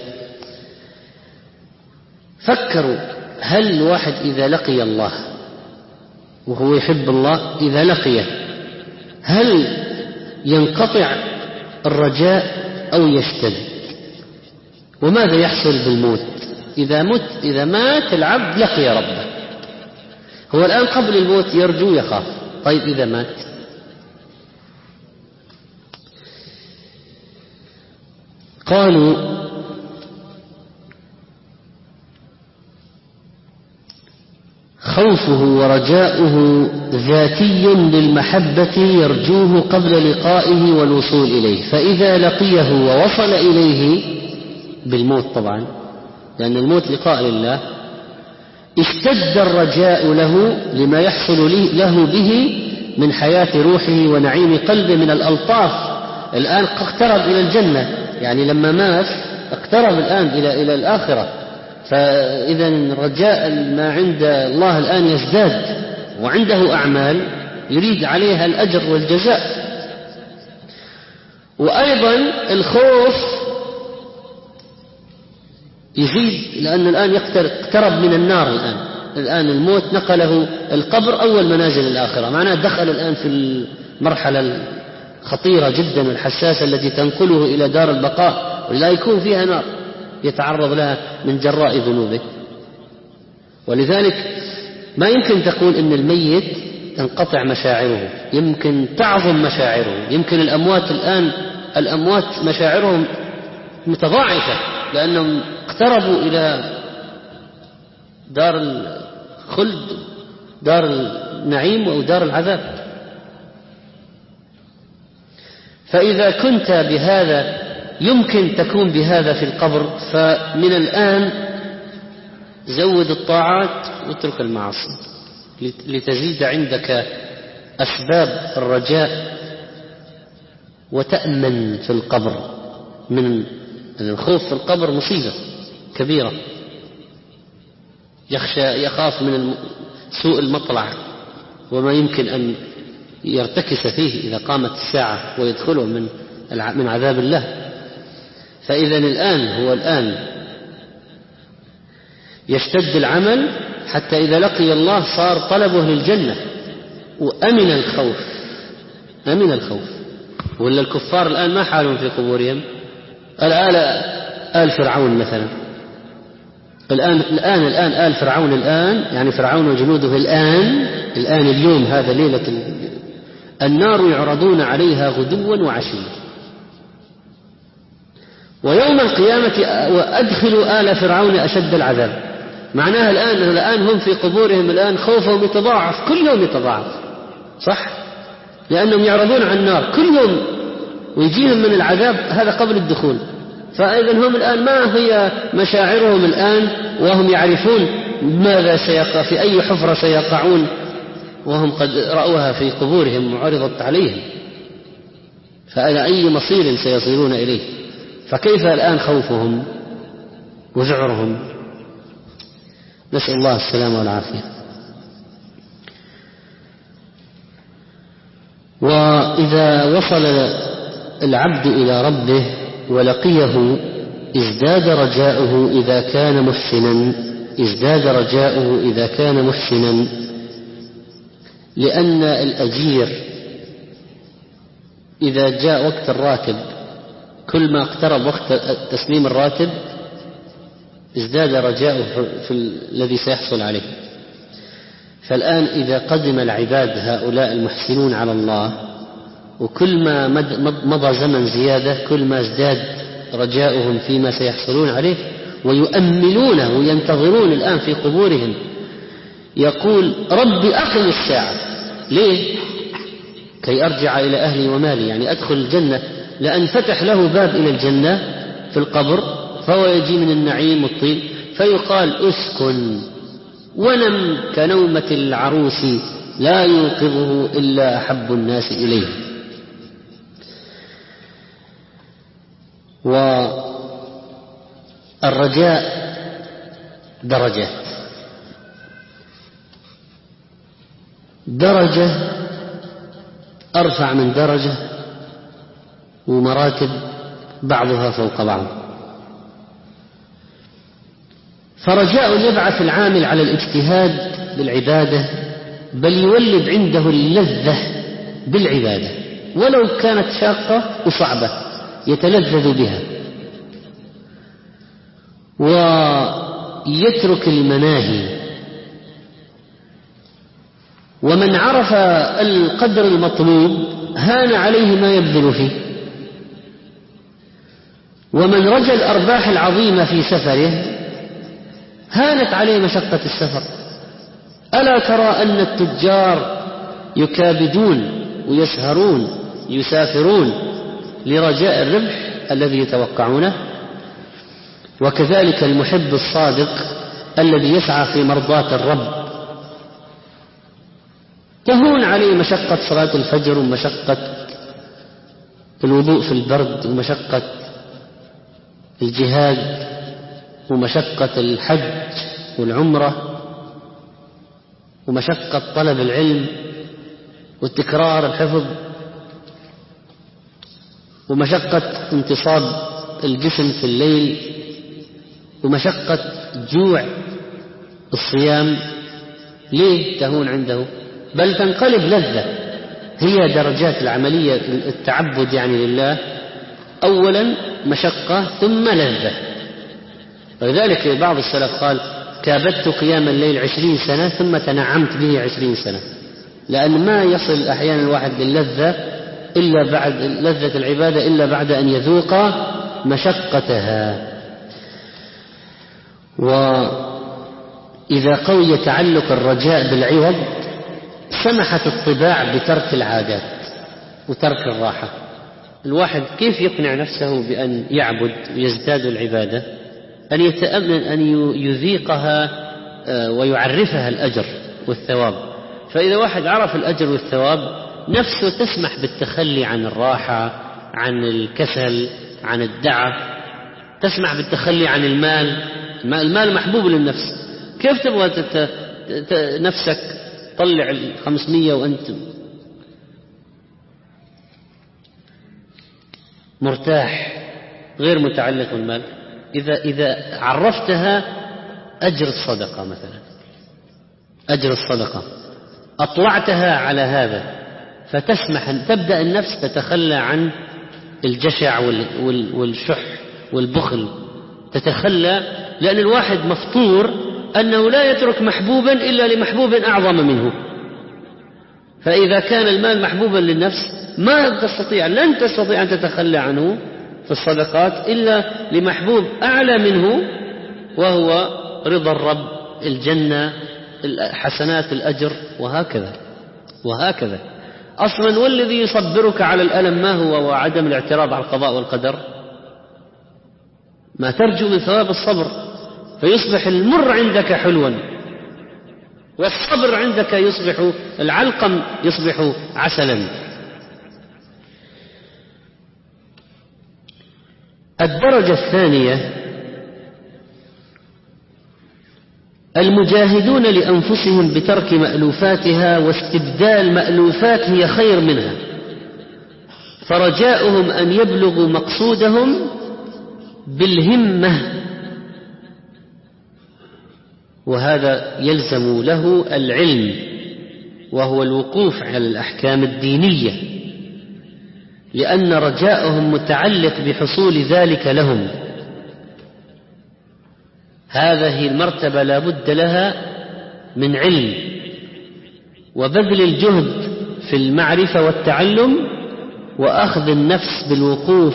فكروا هل الواحد إذا لقي الله وهو يحب الله، إذا لقيه هل ينقطع الرجاء أو يشتد؟ وماذا يحصل بالموت؟ إذا مات العبد لقي ربه، هو الآن قبل الموت يرجو يخاف، طيب إذا مات؟ قالوا خوفه ورجاؤه ذاتي للمحبة يرجوه قبل لقائه والوصول إليه، فإذا لقيه ووصل إليه بالموت طبعا لأن الموت لقاء لله، اشتد الرجاء له لما يحصل له به من حياة روحه ونعيم قلبه من الألطاف. الآن اقترب إلى الجنة، يعني لما مات اقترب الآن إلى الآخرة، فإذا الرجاء ما عند الله الآن يزداد، وعنده أعمال يريد عليها الأجر والجزاء. وأيضا الخوف يزيد لأن الآن اقترب من النار. الآن الموت نقله القبر أول منازل الآخرة، معناه دخل الآن في المرحلة الخطيرة جدا والحساسة التي تنقله إلى دار البقاء، ولا يكون فيها نار يتعرض لها من جراء ذنوبه. ولذلك ما يمكن تقول إن الميت تنقطع مشاعره، يمكن تعظم مشاعره. يمكن الأموات مشاعرهم متضاعفة لأنهم اقتربوا إلى دار الخلد، دار النعيم أو دار العذاب. فإذا كنت بهذا يمكن تكون بهذا في القبر، فمن الآن زود الطاعات واترك المعاصي لتزيد عندك أسباب الرجاء وتأمن في القبر. من الخوف في القبر مصيبة كبيرة، يخاف من سوء المطلع وما يمكن أن يرتكس فيه إذا قامت الساعة ويدخله من عذاب الله. فإذا الآن يشتد العمل حتى إذا لقي الله صار طلبه للجنة وأمن الخوف. ولا الكفار الآن ما حالهم في قبورهم؟ آل فرعون مثلا، الآن آل فرعون يعني فرعون وجنوده الآن اليوم هذا ليلة النار يعرضون عليها غدوا وعشيا، ويوم القيامة وأدخلوا آل فرعون أشد العذاب. معناها الآن هم في قبورهم الآن خوفهم يتضاعف، كل يوم يتضاعف، صح؟ لأنهم يعرضون على النار كل يوم ويجيهم من العذاب، هذا قبل الدخول. فإذا هم الآن ما هي مشاعرهم الآن وهم يعرفون ماذا سيقع، في أي حفرة سيقعون وهم قد رأوها في قبورهم وعرضت عليهم، فإلى أي مصير سيصيرون إليه. فكيف الآن خوفهم وذعرهم؟ نسأل الله السلامة والعافية. وإذا وصل العبد إلى ربه ولقيه ازداد رجاؤه إذا كان محسنا، لأن الأجير إذا جاء وقت الراتب كل ما اقترب وقت تسليم الراتب ازداد رجاؤه في الذي سيحصل عليه. فالآن إذا قدم العباد هؤلاء المحسنون على الله وكل ما مضى زمن زيادة كل ما ازداد رجاؤهم فيما سيحصلون عليه، ويؤملونه وينتظرون الآن في قبورهم. يقول ربي أقم الساعة، ليه؟ كي أرجع إلى أهلي ومالي، يعني أدخل الجنة، لأن فتح له باب إلى الجنة في القبر فهو يجي من النعيم والطيب، فيقال اسكن ونم كنومة العروس لا يوقظه إلا أحب الناس إليه. والرجاء درجة أرفع من درجة ومراتب بعضها فوق بعض. فرجاء يبعث العامل على الاجتهاد بالعبادة، بل يولد عنده اللذة بالعبادة ولو كانت شاقة وصعبة يتلذذ بها، ويترك المناهي. ومن عرف القدر المطلوب هان عليه ما يبذل فيه. ومن رجى الأرباح العظيمة في سفره هانت عليه مشقة السفر. ألا ترى أن التجار يكابدون ويسهرون يسافرون لرجاء الربح الذي يتوقعونه؟ وكذلك المحب الصادق الذي يسعى في مرضاة الرب تهون عليه مشقة صلاة الفجر ومشقة الوضوء في البرد ومشقة الجهاد ومشقة الحج والعمرة ومشقة طلب العلم والتكرار الحفظ ومشقة انتصاب الجسم في الليل ومشقة جوع الصيام. ليه تهون عنده؟ بل تنقلب لذة. هي درجات العملية التعبد يعني لله، أولا مشقة ثم لذة. ولذلك بعض السلف قال كابدت قيام الليل 20 سنة ثم تنعمت به 20 سنة، لأن ما يصل أحيانا الواحد للذة إلا بعد لذة العبادة إلا بعد أن يذوق مشقتها. وإذا قوي تعلق الرجاء بالعوض سمحت الطباع بترك العادات وترك الراحة. الواحد كيف يقنع نفسه بأن يعبد ويزداد العبادة؟ أن يتأمن أن يذيقها ويعرفها الأجر والثواب. فإذا واحد عرف الأجر والثواب نفسه تسمح بالتخلي عن الراحة، عن الكسل، عن الدعة، تسمح بالتخلي عن المال. المال محبوب للنفس. كيف تبغى نفسك طلع 500 وأنت مرتاح غير متعلق بالمال؟ إذا عرفتها أجر الصدقة مثلا، أجر الصدقة أطلعتها على هذا، فتسمح أن تبدأ النفس تتخلى عن الجشع والشح والبخل، تتخلى، لأن الواحد مفطور أنه لا يترك محبوبا إلا لمحبوب أعظم منه. فإذا كان المال محبوبا للنفس لن تستطيع أن تتخلى عنه في الصدقات إلا لمحبوب أعلى منه، وهو رضا الرب، الجنة، حسنات الأجر، وهكذا. أصلا والذي يصبرك على الألم ما هو؟ وعدم الاعتراض على القضاء والقدر. ما ترجو من ثواب الصبر، فيصبح المر عندك حلوا، والصبر عندك يصبح العلقم يصبح عسلا. الدرجة الثانية المجاهدون لأنفسهم بترك مألوفاتها واستبدال مألوفات هي خير منها، فرجاؤهم أن يبلغوا مقصودهم بالهمة، وهذا يلزم له العلم وهو الوقوف على الأحكام الدينية، لأن رجاؤهم متعلق بحصول ذلك لهم. هذه المرتبة لا بد لها من علم وبذل الجهد في المعرفة والتعلم، وأخذ النفس بالوقوف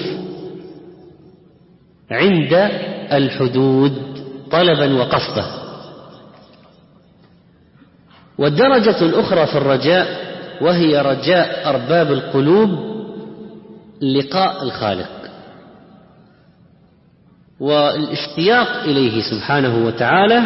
عند الحدود طلبا وقصدا. والدرجة الأخرى في الرجاء وهي رجاء أرباب القلوب لقاء الخالق والاشتياق إليه سبحانه وتعالى،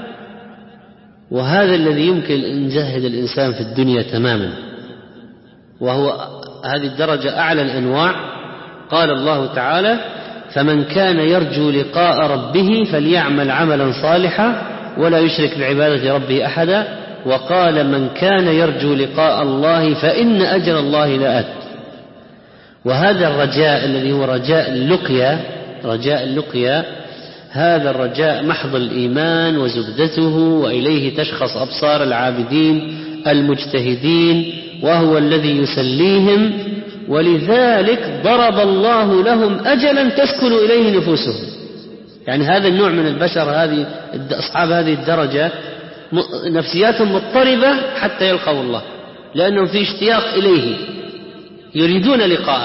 وهذا الذي يمكن أن يزهد الإنسان في الدنيا تماما، وهو هذه الدرجة أعلى الأنواع. قال الله تعالى: فمن كان يرجو لقاء ربه فليعمل عملا صالحا ولا يشرك بعبادة ربه أحدا وقال من كان يرجو لقاء الله فإن أجر الله لآت. وهذا الرجاء الذي هو رجاء اللقيا هذا الرجاء محض الإيمان وزبدته، وإليه تشخص أبصار العابدين المجتهدين، وهو الذي يسليهم، ولذلك ضرب الله لهم أجلا تسكن إليه نفوسهم. يعني هذا النوع من البشر، أصحاب هذه الدرجة نفسياتهم مضطربة حتى يلقوا الله، لأنهم في اشتياق إليه، يريدون لقاءه،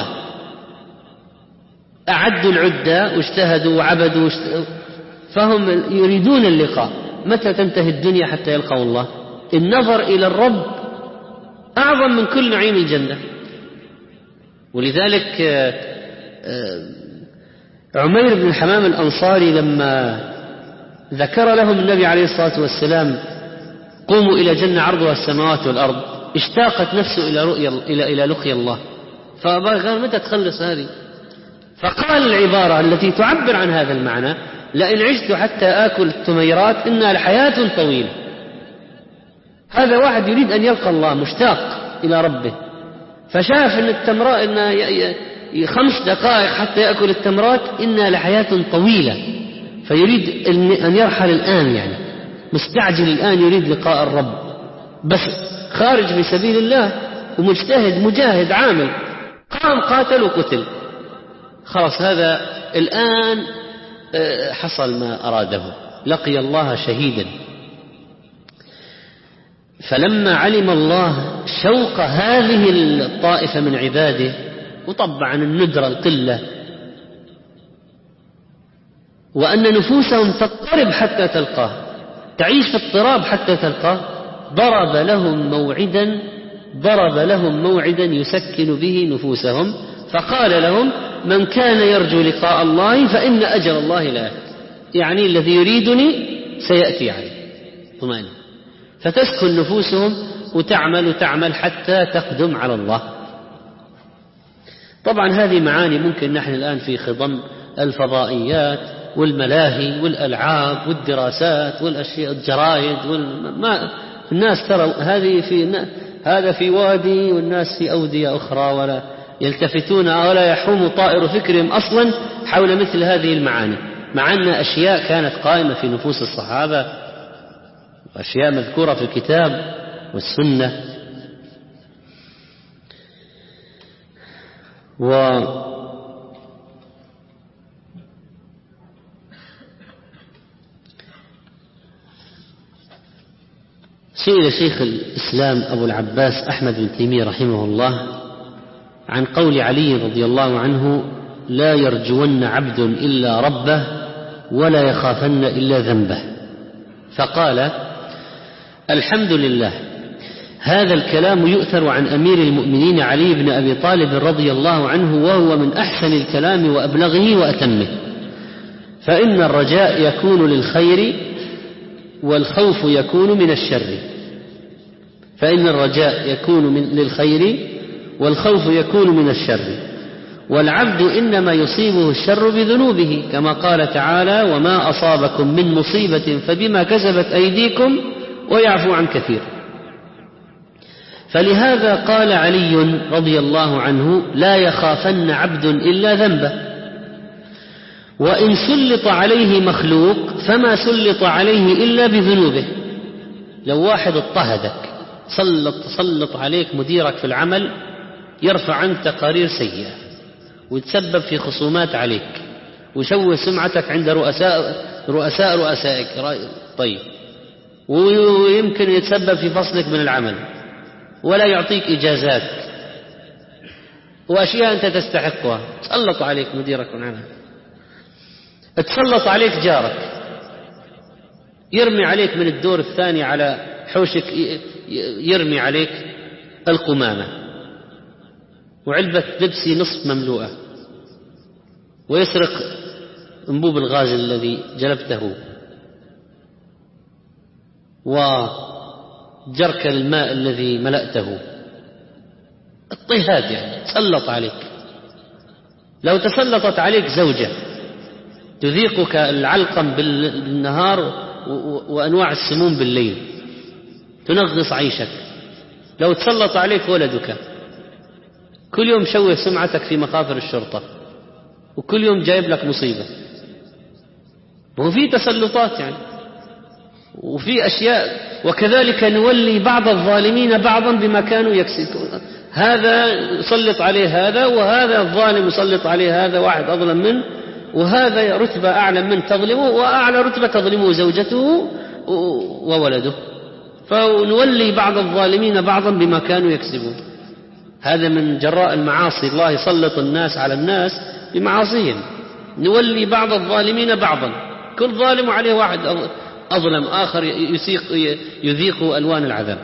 أعدوا العدة واجتهدوا وعبدوا فهم يريدون اللقاء. متى تنتهي الدنيا حتى يلقوا الله؟ النظر إلى الرب أعظم من كل نعيم الجنة. ولذلك عمير بن حمام الأنصاري لما ذكر لهم النبي عليه الصلاة والسلام قوموا إلى جنة عرضها السماوات والأرض، اشتاقت نفسه إلى لقي الله، فقال متى تخلص هذه؟ فقال العبارة التي تعبر عن هذا المعنى: لئن عشت حتى آكل التميرات إنها لحياة طويلة. هذا واحد يريد أن يلقى الله، مشتاق إلى ربه، فشاف أن التمرات إن 5 دقائق حتى يأكل التمرات إنها لحياة طويلة، فيريد أن يرحل الآن، يعني مستعجل الآن، يريد لقاء الرب، بس خارج في سبيل الله ومجتهد مجاهد عامل، قام قاتل وقتل، خلاص هذا الآن حصل ما أراده، لقي الله شهيدا. فلما علم الله شوق هذه الطائفة من عباده، وطبعا الندرة القلة، وأن نفوسهم تضطرب حتى تلقاه، تعيش في اضطراب حتى تلقاه، ضرب لهم موعدا يسكن به نفوسهم، فقال لهم من كان يرجو لقاء الله فإن أجل الله لآت. يعني الذي يريدني سيأتي عليه طمأنينة، فتسكن نفوسهم وتعمل حتى تقدم على الله. طبعا هذه معاني ممكن نحن الآن في خضم الفضائيات والملاهي والألعاب والدراسات والأشياء، الجرائد الناس ترى هذا في وادي والناس في أودية أخرى، ولا يلتفتون ولا يحوم طائر فكرهم أصلا حول مثل هذه المعاني، مع أن أشياء كانت قائمة في نفوس الصحابة، وأشياء مذكورة في الكتاب والسنة. سئل شيخ الإسلام أبو العباس أحمد بن تيمية رحمه الله عن قول علي رضي الله عنه: لا يرجون عبد إلا ربه ولا يخافن إلا ذنبه، فقال: الحمد لله، هذا الكلام يؤثر عن أمير المؤمنين علي بن أبي طالب رضي الله عنه، وهو من أحسن الكلام وأبلغه وأتمه، فإن الرجاء يكون للخير والخوف يكون من الشر، فإن الرجاء يكون للخير والخوف يكون من الشر، والعبد إنما يصيبه الشر بذنوبه، كما قال تعالى: وما أصابكم من مصيبة فبما كسبت أيديكم ويعفو عن كثير. فلهذا قال علي رضي الله عنه: لا يخافن عبد إلا ذنبه، وإن سلط عليه مخلوق فما سلط عليه إلا بذنوبه. لو واحد اضطهدك، سلط عليك مديرك في العمل، يرفع عنك تقارير سيئة ويتسبب في خصومات عليك ويشوه سمعتك عند رؤسائك، طيب، ويمكن يتسبب في فصلك من العمل ولا يعطيك إجازات وأشياء أنت تستحقها، تسلط عليك مديرك من العمل، تسلط عليك جارك، يرمي عليك من الدور الثاني على حوشك، يرمي عليك القمامة وعلبة بيبسي نصف مملوءة، ويسرق انبوب الغاز الذي جلبته وجرك الماء الذي ملأته، اضطهاد يعني تسلط عليك. لو تسلطت عليك زوجة تذيقك العلقم بالنهار وأنواع السموم بالليل، تنغص عيشك، لو تسلط عليك ولدك كل يوم شوه سمعتك في مخافر الشرطة، وكل يوم جايب لك مصيبة، وفي تسلطات يعني، وفي أشياء. وكذلك نولي بعض الظالمين بعضا بما كانوا يكسبون، هذا يسلط عليه هذا، وهذا الظالم يسلط عليه هذا، واحد أظلم منه، وهذا رتبة أعلى من تظلمه، وأعلى رتبة تظلمه زوجته وولده، فنولي بعض الظالمين بعضا بما كانوا يكسبون. هذا من جراء المعاصي، الله يسلط الناس على الناس بمعاصيهم. نولي بعض الظالمين بعضا، كل ظالم عليه واحد أظلم آخر يذيق ألوان العذاب.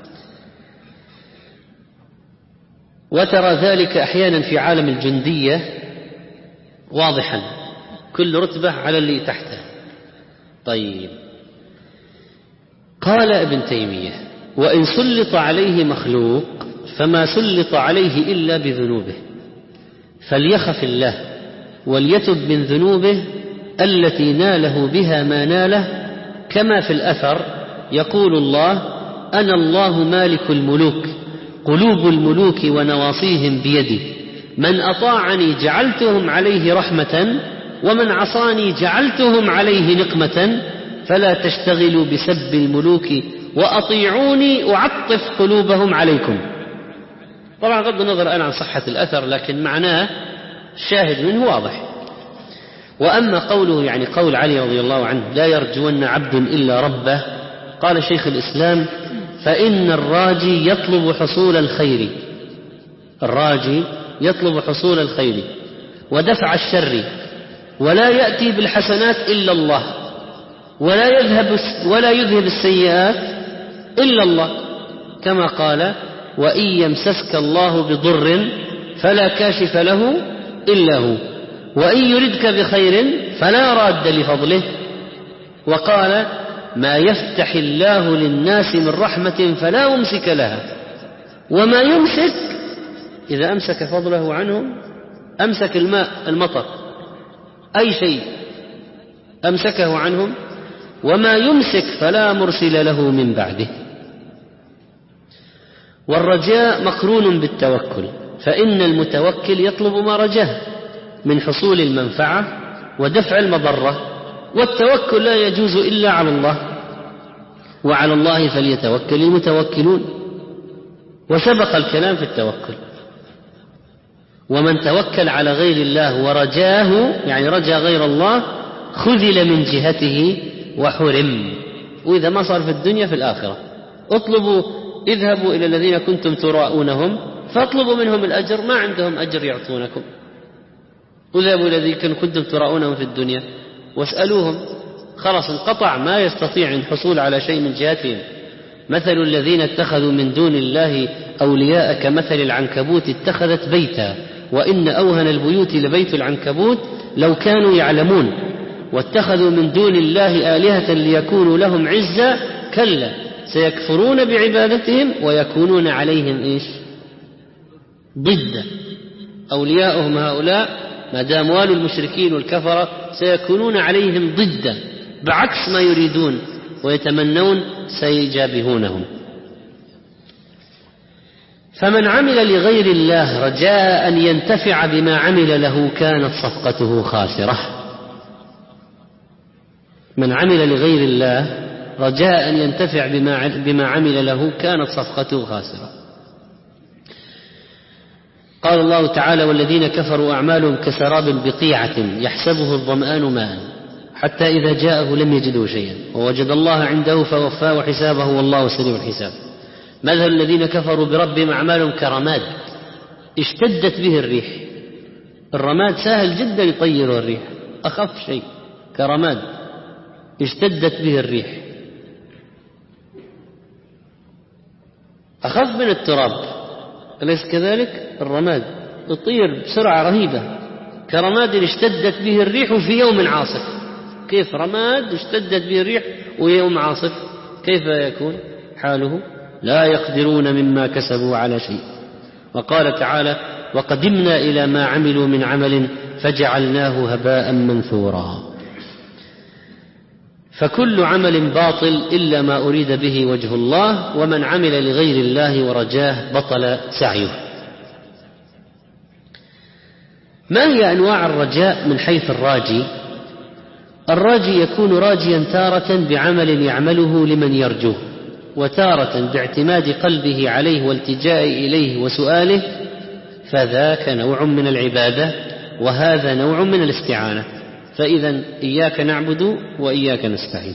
وترى ذلك أحيانا في عالم الجندية واضحا، كل رتبة على اللي تحته. طيب، قال ابن تيمية: وإن سلط عليه مخلوق فما سلط عليه إلا بذنوبه، فليخف الله وليتب من ذنوبه التي ناله بها ما ناله، كما في الأثر يقول الله: أنا الله مالك الملوك، قلوب الملوك ونواصيهم بيدي، من أطاعني جعلتهم عليه رحمة، ومن عصاني جعلتهم عليه نقمة، فلا تشتغلوا بسب الملوك وأطيعوني أعطف قلوبهم عليكم. طبعا غض النظر الآن عن صحة الأثر، لكن معناه الشاهد منه واضح. وأما قوله يعني قول علي رضي الله عنه: لا يرجون عبد إلا ربه، قال شيخ الإسلام: فإن الراجي يطلب حصول الخير، الراجي يطلب حصول الخير ودفع الشر، ولا يأتي بالحسنات إلا الله، ولا يذهب السيئات إلا الله، كما قال: وإن يمسسك الله بضر فلا كاشف له إلا هو، وإن يردك بخير فلا راد لفضله. وقال: ما يفتح الله للناس من رحمة فلا ممسك لها، وما يمسك إذا أمسك فضله عنهم، أمسك الماء المطر أي شيء أمسكه عنهم، وما يمسك فلا مرسل له من بعده. والرجاء مقرون بالتوكل، فإن المتوكل يطلب ما رجاه من حصول المنفعة ودفع المضرة، والتوكل لا يجوز إلا على الله، وعلى الله فليتوكل المتوكلون. وسبق الكلام في التوكل. ومن توكل على غير الله ورجاه يعني رجا غير الله خذل من جهته وحرم، وإذا ما صار في الدنيا في الآخرة. اطلبوا، اذهبوا إلى الذين كنتم تراءونهم فاطلبوا منهم الأجر، ما عندهم أجر يعطونكم. اذهبوا إلى الذين كنتم تراءونهم في الدنيا واسألوهم، خلاص انقطع، ما يستطيع الحصول على شيء من جهتهم. مثل الذين اتخذوا من دون الله أولياء كمثل العنكبوت اتخذت بيتا، وإن أوهن البيوت لبيت العنكبوت لو كانوا يعلمون، واتخذوا من دون الله آلهة ليكونوا لهم عزا، كلا سيكفرون بعبادتهم ويكونون عليهم إيش؟ ضد. أولياؤهم هؤلاء ما دام والوا المشركين والكفرة سيكونون عليهم ضدا، بعكس ما يريدون ويتمنون سيجابهونهم. فمن عمل لغير الله رجاء أن ينتفع بما عمل له كانت صفقته خاسرة. من عمل لغير الله رجاء أن ينتفع بما عمل له كانت صفقته خاسرة. قال الله تعالى: والذين كفروا أعمالهم كسراب بقيعة يحسبه الظمآن ماء حتى إذا جاءه لم يجده شيئا ووجد الله عنده فوفاه حسابه والله سريع الحساب. مثل الذين كفروا بربهم أعمالهم كرماد اشتدت به الريح. الرماد سهل جدا يطيره الريح، أخف شيء كرماد اشتدت به الريح، أخف من التراب، أليس كذلك؟ الرماد يطير بسرعة رهيبة، كرماد اشتدت به الريح في يوم عاصف. كيف رماد اشتدت به الريح ويوم عاصف؟ كيف يكون حاله؟ لا يقدرون مما كسبوا على شيء. وقال تعالى: وقدمنا إلى ما عملوا من عمل فجعلناه هباء منثورا. فكل عمل باطل إلا ما أريد به وجه الله، ومن عمل لغير الله ورجاه بطل سعيه. ما هي أنواع الرجاء من حيث الراجي؟ الراجي يكون راجيا تارة بعمل يعمله لمن يرجوه، وتارة باعتماد قلبه عليه والتجاء إليه وسؤاله، فذاك نوع من العبادة وهذا نوع من الاستعانة. فإذا إياك نعبد وإياك نستعين.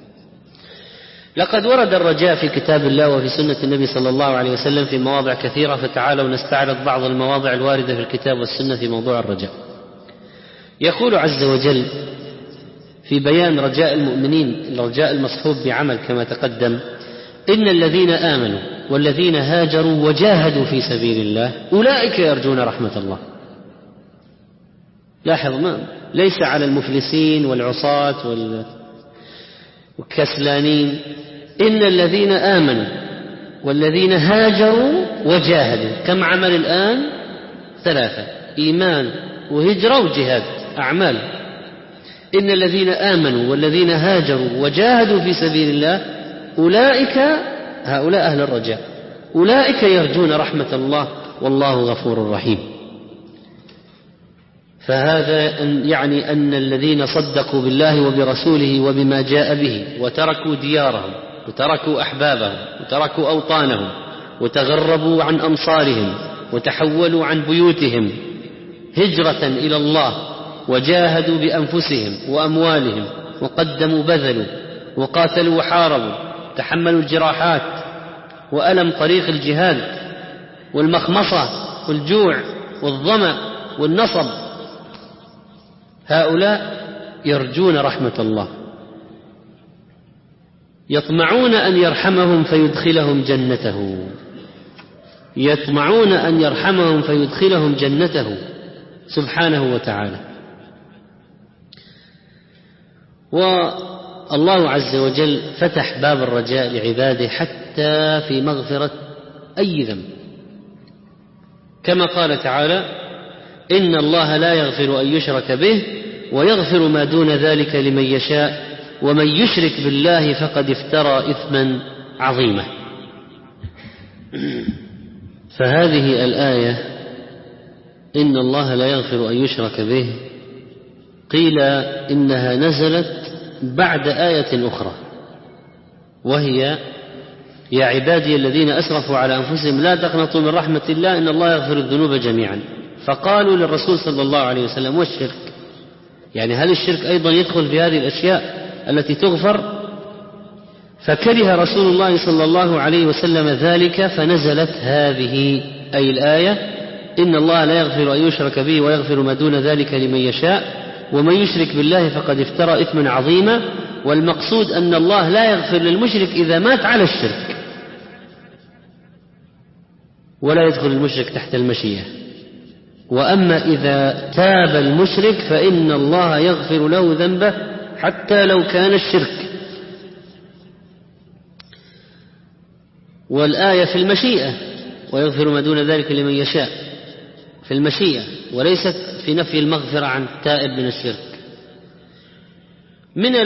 لقد ورد الرجاء في كتاب الله وفي سنة النبي صلى الله عليه وسلم في مواضع كثيرة، فتعالوا نستعرض بعض المواضع الواردة في الكتاب والسنة في موضوع الرجاء. يقول عز وجل في بيان رجاء المؤمنين، الرجاء المصحوب بعمل كما تقدم: إن الذين آمنوا والذين هاجروا وجاهدوا في سبيل الله أولئك يرجون رحمة الله. لاحظ، ما ليس على المفلسين والعصاة والكسلانين، إن الذين آمنوا والذين هاجروا وجاهدوا. كم عمل الآن؟ 3: إيمان وهجرة وجهاد، أعمال. إن الذين آمنوا والذين هاجروا وجاهدوا في سبيل الله أولئك، هؤلاء أهل الرجاء، أولئك يرجون رحمة الله والله غفور رحيم. فهذا يعني أن الذين صدقوا بالله وبرسوله وبما جاء به، وتركوا ديارهم وتركوا أحبابهم وتركوا أوطانهم وتغربوا عن أمصارهم وتحولوا عن بيوتهم هجرة إلى الله، وجاهدوا بأنفسهم وأموالهم وقدموا بذلوا وقاتلوا وحاربوا، تحملوا الجراحات وألم طريق الجهاد والمخمصة والجوع والظمأ والنصب، هؤلاء يرجون رحمة الله، يطمعون أن يرحمهم فيدخلهم جنته، يطمعون أن يرحمهم فيدخلهم جنته سبحانه وتعالى. والله عز وجل فتح باب الرجاء لعباده حتى في مغفرة أي ذنب، كما قال تعالى: إن الله لا يغفر أن يشرك به ويغفر ما دون ذلك لمن يشاء ومن يشرك بالله فقد افترى إثما عظيما. فهذه الآية إن الله لا يغفر أن يشرك به قيل إنها نزلت بعد آية أخرى، وهي: يا عبادي الذين أسرفوا على أنفسهم لا تقنطوا من رحمة الله إن الله يغفر الذنوب جميعا. فقالوا للرسول صلى الله عليه وسلم: والشرك؟ يعني هل الشرك أيضا يدخل في هذه الأشياء التي تغفر؟ فكره رسول الله صلى الله عليه وسلم ذلك، فنزلت هذه أي الآية: إن الله لا يغفر أن يشرك به ويغفر ما دون ذلك لمن يشاء ومن يشرك بالله فقد افترى إثما عظيما. والمقصود أن الله لا يغفر للمشرك إذا مات على الشرك، ولا يدخل المشرك تحت المشيئة. وأما إذا تاب المشرك فإن الله يغفر له ذنبه حتى لو كان الشرك. والآية في المشيئة: ويغفر ما دون ذلك لمن يشاء، في المشيئة، وليست في نفي المغفرة عن التائب من الشرك. من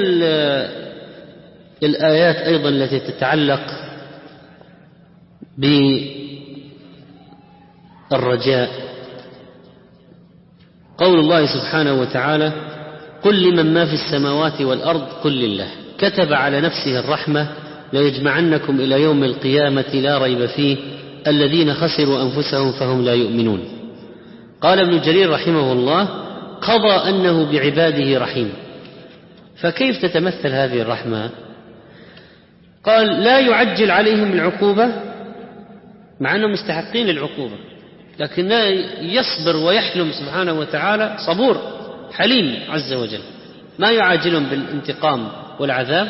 الآيات أيضا التي تتعلق بالرجاء قول الله سبحانه وتعالى: قل لمن ما في السماوات والأرض قل لله كتب على نفسه الرحمة ليجمعنكم إلى يوم القيامة لا ريب فيه الذين خسروا أنفسهم فهم لا يؤمنون. قال ابن جرير رحمه الله: قضى أنه بعباده رحيم. فكيف تتمثل هذه الرحمة؟ قال: لا يعجل عليهم العقوبة مع أنهم مستحقين للعقوبة، لكن لا يصبر ويحلم سبحانه وتعالى، صبور حليم عز وجل، ما يعاجلهم بالانتقام والعذاب،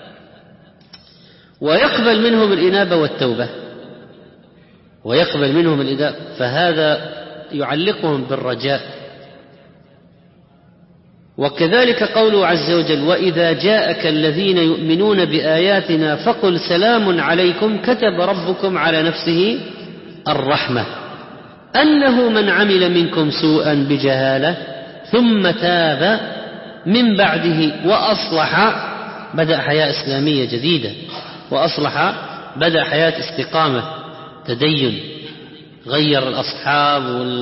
ويقبل منهم الإنابة والتوبة، ويقبل منهم الإنابة. فهذا يعلقهم بالرجاء. وكذلك قوله عز وجل: وإذا جاءك الذين يؤمنون بآياتنا فقل سلام عليكم كتب ربكم على نفسه الرحمة أنه من عمل منكم سوءا بجهالة ثم تاب من بعده وأصلح بدأ حياة إسلامية جديدة، وأصلح بدأ حياة استقامة تدين، غير الأصحاب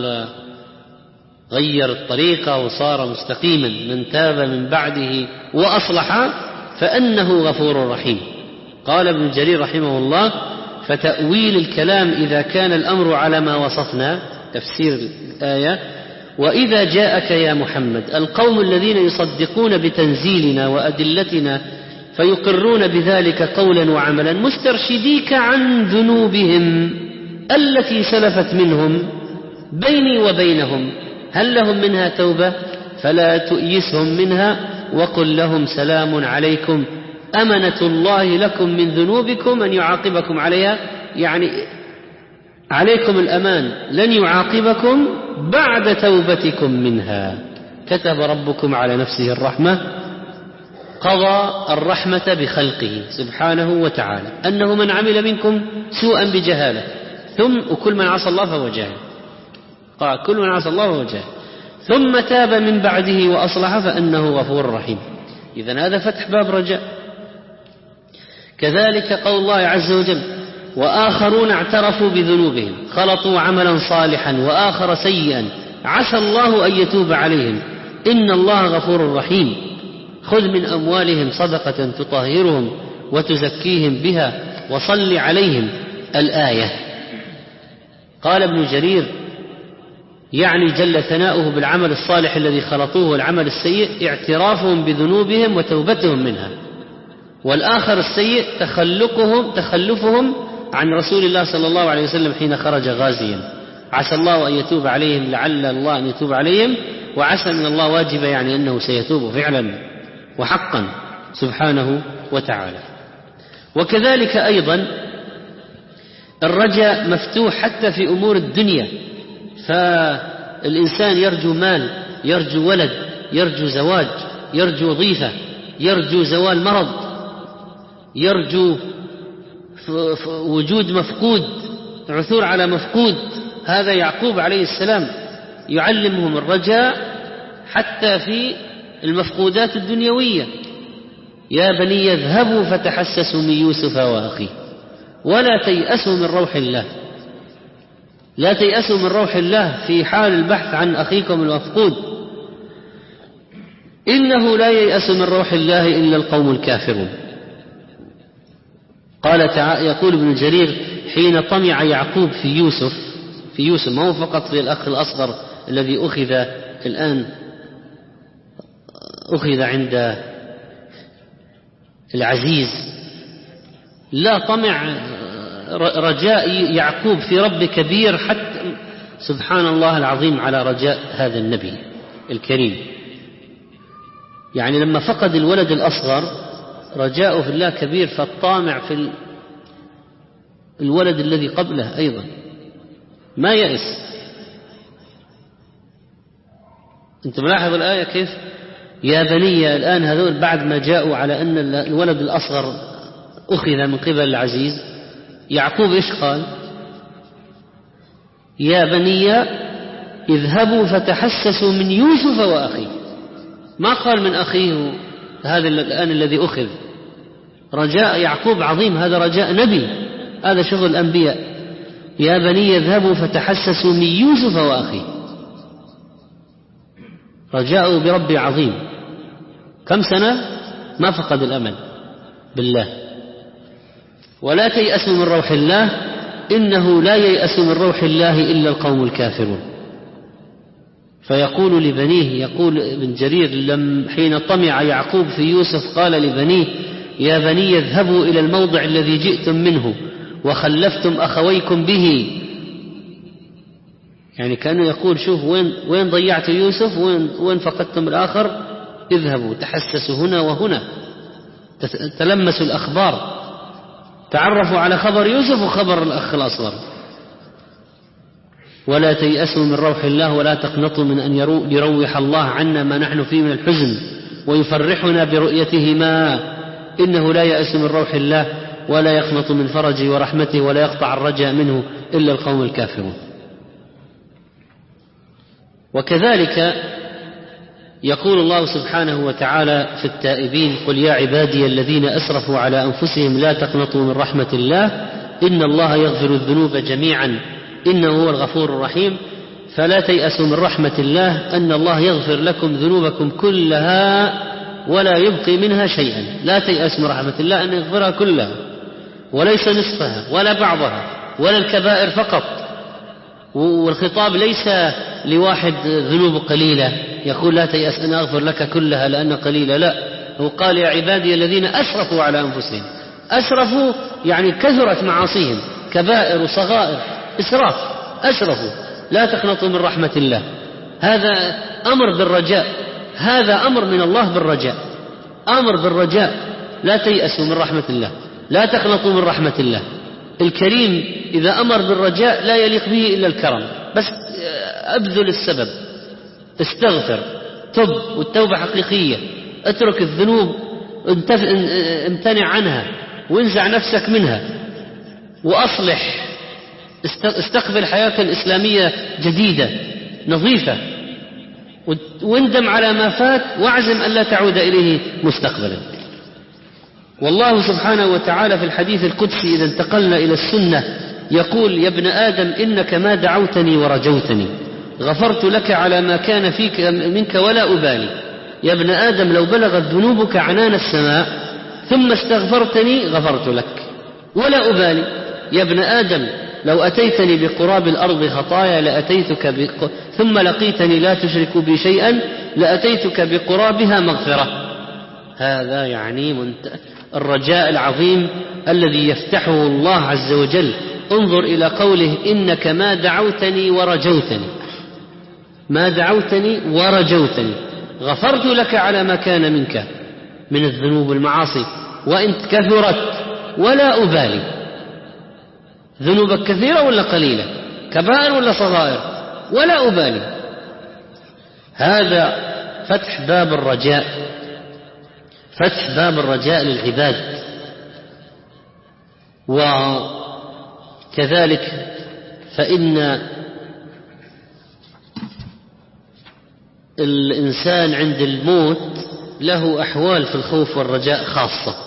غير الطريقة وصار مستقيما. من تاب من بعده وأصلح فأنه غفور رحيم. قال ابن جرير رحمه الله: فتأويل الكلام إذا كان الأمر على ما وصفنا، تفسير الآية: وإذا جاءك يا محمد القوم الذين يصدقون بتنزيلنا وأدلتنا فيقرون بذلك قولا وعملا مسترشديك عن ذنوبهم التي سلفت منهم بيني وبينهم هل لهم منها توبة فلا تؤيسهم منها وقل لهم سلام عليكم أمنة الله لكم من ذنوبكم أن يعاقبكم عليها، يعني عليكم الأمان، لن يعاقبكم بعد توبتكم منها. كتب ربكم على نفسه الرحمة، قضى الرحمة بخلقه سبحانه وتعالى أنه من عمل منكم سوءا بجهالة وكل من عصى الله فهو جاهل، قال كل من عصى الله فهو جاهل، ثم تاب من بعده وأصلح فأنه غفور رحيم. إذن هذا فتح باب رجاء. كذلك قول الله عز وجل: وآخرون اعترفوا بذنوبهم خلطوا عملا صالحا وآخر سيئا عسى الله أن يتوب عليهم إن الله غفور رحيم خذ من أموالهم صدقة تطهرهم وتزكيهم بها وصل عليهم. الآية. قال ابن جرير: يعني جل ثناؤه بالعمل الصالح الذي خلطوه والعمل السيء اعترافهم بذنوبهم وتوبتهم منها، والآخر السيء تخلفهم عن رسول الله صلى الله عليه وسلم حين خرج غازيا، عسى الله أن يتوب عليهم لعل الله أن يتوب عليهم، وعسى من الله واجبة يعني أنه سيتوب فعلا وحقا سبحانه وتعالى. وكذلك أيضا الرجاء مفتوح حتى في أمور الدنيا، فالإنسان يرجو مال، يرجو ولد، يرجو زواج، يرجو وظيفة، يرجو زوال مرض، يرجو وجود مفقود، عثور على مفقود. هذا يعقوب عليه السلام يعلمهم الرجاء حتى في المفقودات الدنيوية: يا بني اذهبوا فتحسسوا من يوسف وأخيه ولا تيأسوا من روح الله. لا تيأسوا من روح الله في حال البحث عن أخيكم المفقود، إنه لا ييأس من روح الله إلا القوم الكافرون. قال تعالى: يقول ابن جرير: حين طمع يعقوب في يوسف ما هو فقط في الأخ الأصغر الذي أخذ عند العزيز، لا، طمع رجاء يعقوب في رب كبير، حتى سبحان الله العظيم على رجاء هذا النبي الكريم. يعني لما فقد الولد الأصغر رجاءه في الله كبير، فالطامع في الولد الذي قبله أيضا ما يأس. أنت ملاحظ الآية كيف؟ يا بني، الآن هذول بعد ما جاءوا على أن الولد الأصغر أخذ من قبل العزيز، يعقوب إيش قال؟ يا بني اذهبوا فتحسسوا من يوسف وأخيه، ما قال من أخيه هذا الآن الذي أخذ. رجاء يعقوب عظيم، هذا رجاء نبي، هذا شغل الأنبياء. يا بني اذهبوا فتحسسوا من يوسف وأخيه، رجاءه بربي عظيم. كم سنة ما فقد الأمل بالله. ولا تيأسوا من روح الله إنه لا ييأس من روح الله إلا القوم الكافرون. فيقول لبنيه، يقول ابن جرير: حين طمع يعقوب في يوسف قال لبنيه: يا بني اذهبوا إلى الموضع الذي جئتم منه وخلفتم أخويكم به. يعني كأنه يقول: شوف وين ضيعت يوسف، وين فقدتم الآخر، اذهبوا تحسسوا هنا وهنا، تلمسوا الأخبار، تعرفوا على خبر يوسف وخبر الأخ الأصغر. ولا تيأسوا من روح الله ولا تقنطوا من أن يروح الله عنا ما نحن فيه من الحزن ويفرحنا برؤيته ما إنه لا يأس من روح الله ولا يقنط من فرجه ورحمته ولا يقطع الرجاء منه إلا القوم الكافرون. وكذلك يقول الله سبحانه وتعالى في التائبين: قل يا عبادي الذين أسرفوا على أنفسهم لا تقنطوا من رحمة الله إن الله يغفر الذنوب جميعا إنه هو الغفور الرحيم. فلا تيأسوا من رحمة الله أن الله يغفر لكم ذنوبكم كلها ولا يبقي منها شيئا. لا تيأس من رحمة الله أن يغفرها كلها، وليس نصفها ولا بعضها ولا الكبائر فقط. والخطاب ليس لواحد ذنوب قليلة يقول لا تيأس أن أغفر لك كلها لأن قليلة، لا، هو قال يا عبادي الذين أسرفوا على أنفسهم. أسرفوا يعني كثرت معاصيهم، كبائر وصغائر، إسراف، أسرفوا. لا تقنطوا من رحمة الله، هذا أمر بالرجاء، هذا أمر من الله بالرجاء، أمر بالرجاء. لا تيأسوا من رحمة الله، لا تقنطوا من رحمة الله. الكريم إذا أمر بالرجاء لا يليق به إلا الكرم، بس أبذل السبب، استغفر، تب، والتوبة حقيقية، اترك الذنوب، امتنع عنها وانزع نفسك منها، وأصلح، استقبل حياة إسلامية جديدة نظيفة، واندم على ما فات واعزم أن لا تعود إليه مستقبلا. والله سبحانه وتعالى في الحديث القدسي إذا انتقلنا إلى السنة يقول: يا ابن آدم إنك ما دعوتني ورجوتني غفرت لك على ما كان فيك منك ولا أبالي. يا ابن آدم لو بلغت ذنوبك عنان السماء ثم استغفرتني غفرت لك ولا أبالي. يا ابن آدم لو أتيتني بقراب الأرض خطايا ثم لقيتني لا تشرك بي شيئا لأتيتك بقرابها مغفرة. هذا يعني الرجاء العظيم الذي يفتحه الله عز وجل. انظر إلى قوله: إنك ما دعوتني ورجوتني، ما دعوتني ورجوتني غفرت لك على ما كان منك من الذنوب والمعاصي وإن كثرت ولا أبالي. ذنوبك كثيرة ولا قليلة، كبائر ولا صغائر، ولا أبالي. هذا فتح باب الرجاء، فتح باب الرجاء للعباد. وكذلك فإن الإنسان عند الموت له أحوال في الخوف والرجاء خاصة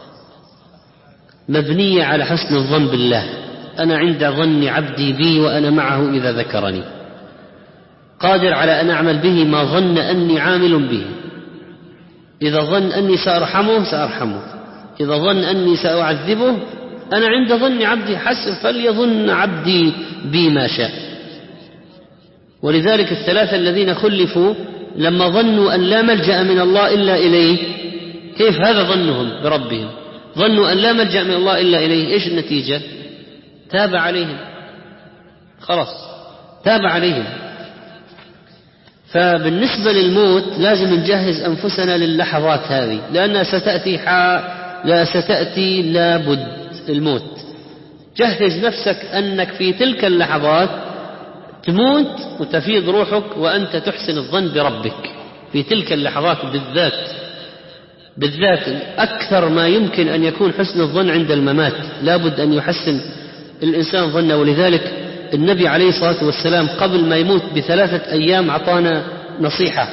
مبنية على حسن الظن بالله. أنا عند ظن عبدي بي وأنا معه إذا ذكرني، قادر على أن أعمل به ما ظن أني عامل به. إذا ظن أني سأرحمه سأرحمه، إذا ظن أني سأعذبه أنا عند ظن عبدي حسب، فليظن عبدي بي ما شاء. ولذلك الثلاثة الذين خلفوا لما ظنوا أن لا ملجأ من الله إلا إليه، كيف هذا ظنهم بربهم؟ ظنوا أن لا ملجأ من الله إلا إليه، إيش النتيجة؟ تاب عليهم، خلاص تاب عليهم. فبالنسبة للموت لازم نجهز أنفسنا للحظات هذه، لأنها ستأتي لابد الموت. جهز نفسك أنك في تلك اللحظات تموت وتفيض روحك وأنت تحسن الظن بربك في تلك اللحظات بالذات أكثر ما يمكن أن يكون حسن الظن عند الممات. لابد أن يحسن الإنسان ظنه. ولذلك النبي عليه الصلاة والسلام قبل ما يموت ب3 أيام أعطانا نصيحة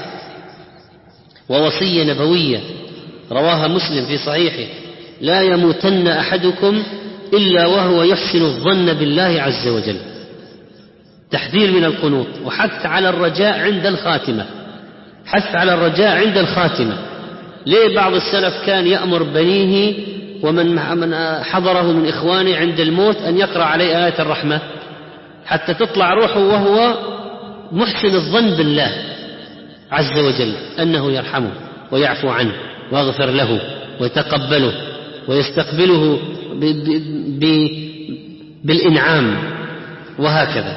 ووصية نبوية رواها مسلم في صحيحه: لا يموتن أحدكم إلا وهو يحسن الظن بالله عز وجل. تحذير من القنوط وحث على الرجاء عند الخاتمة، حث على الرجاء عند الخاتمة. ليه بعض السلف كان يأمر بنيه ومن حضره من إخوانه عند الموت أن يقرأ عليه آية الرحمة حتى تطلع روحه وهو محسن الظن بالله عز وجل أنه يرحمه ويعفو عنه ويغفر له ويتقبله ويستقبله بالإنعام وهكذا.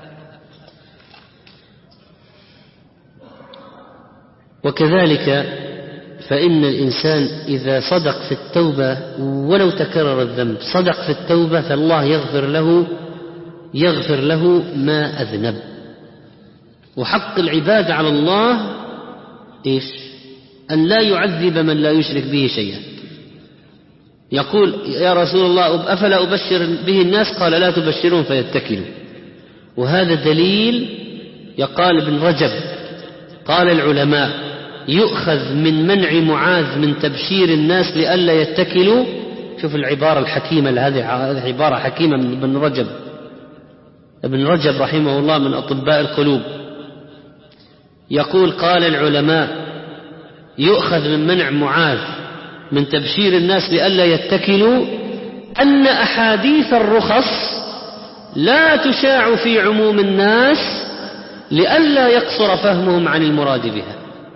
وكذلك فإن الإنسان إذا صدق في التوبة ولو تكرر الذنب، صدق في التوبة فالله يغفر له ما أذنب. وحق العباد على الله إيش؟ أن لا يعذب من لا يشرك به شيئا. يقول: يا رسول الله أفلا أبشر به الناس؟ قال: لا تبشرون فيتكلوا. وهذا دليل. يقال ابن رجب: قال العلماء يؤخذ من منع معاذ من تبشير الناس لئلا يتكلوا. شوف العبارة الحكيمة، هذه عبارة حكيمة من ابن رجب. ابن رجب رحمه الله من أطباء القلوب يقول: قال العلماء يؤخذ من منع معاذ من تبشير الناس لئلا يتكلوا أن أحاديث الرخص لا تشاع في عموم الناس لئلا يقصر فهمهم عن المراد بها.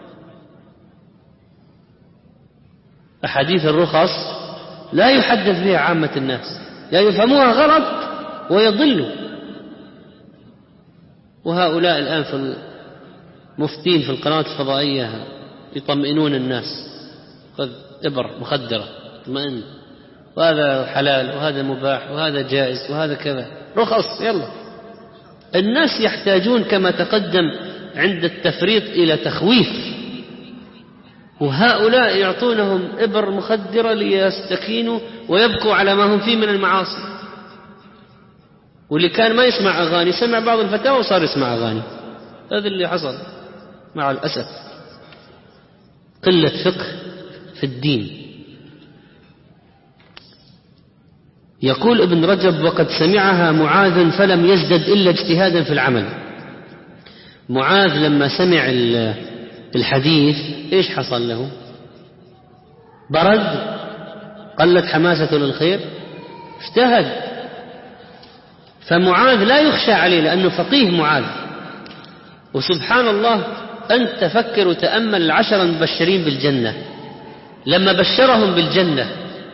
أحاديث الرخص لا يحدث بها عامة الناس، لا يفهموها غلط ويضلوا. وهؤلاء الآن في المفتين في القنوات الفضائية يطمئنون الناس: خذ إبر مخدرة اطمئن، وهذا حلال وهذا مباح وهذا جائز وهذا كذا، رخص يلا. الناس يحتاجون كما تقدم عند التفريط إلى تخويف، وهؤلاء يعطونهم إبر مخدرة ليستكينوا ويبقوا على ما هم فيه من المعاصي. واللي كان ما يسمع أغاني سمع بعض الفتاوى وصار يسمع أغاني. هذا اللي حصل مع الأسف، قلة فقه في الدين. يقول ابن رجب: وقد سمعها معاذ فلم يزدد إلا اجتهادا في العمل. معاذ لما سمع الحديث إيش حصل له؟ برد، قلت حماسته للخير، اجتهد. فمعاذ لا يخشى عليه لأنه فقيه معاذ. وسبحان الله، أنت فكر وتأمل العشرة المبشرين بالجنة لما بشرهم بالجنة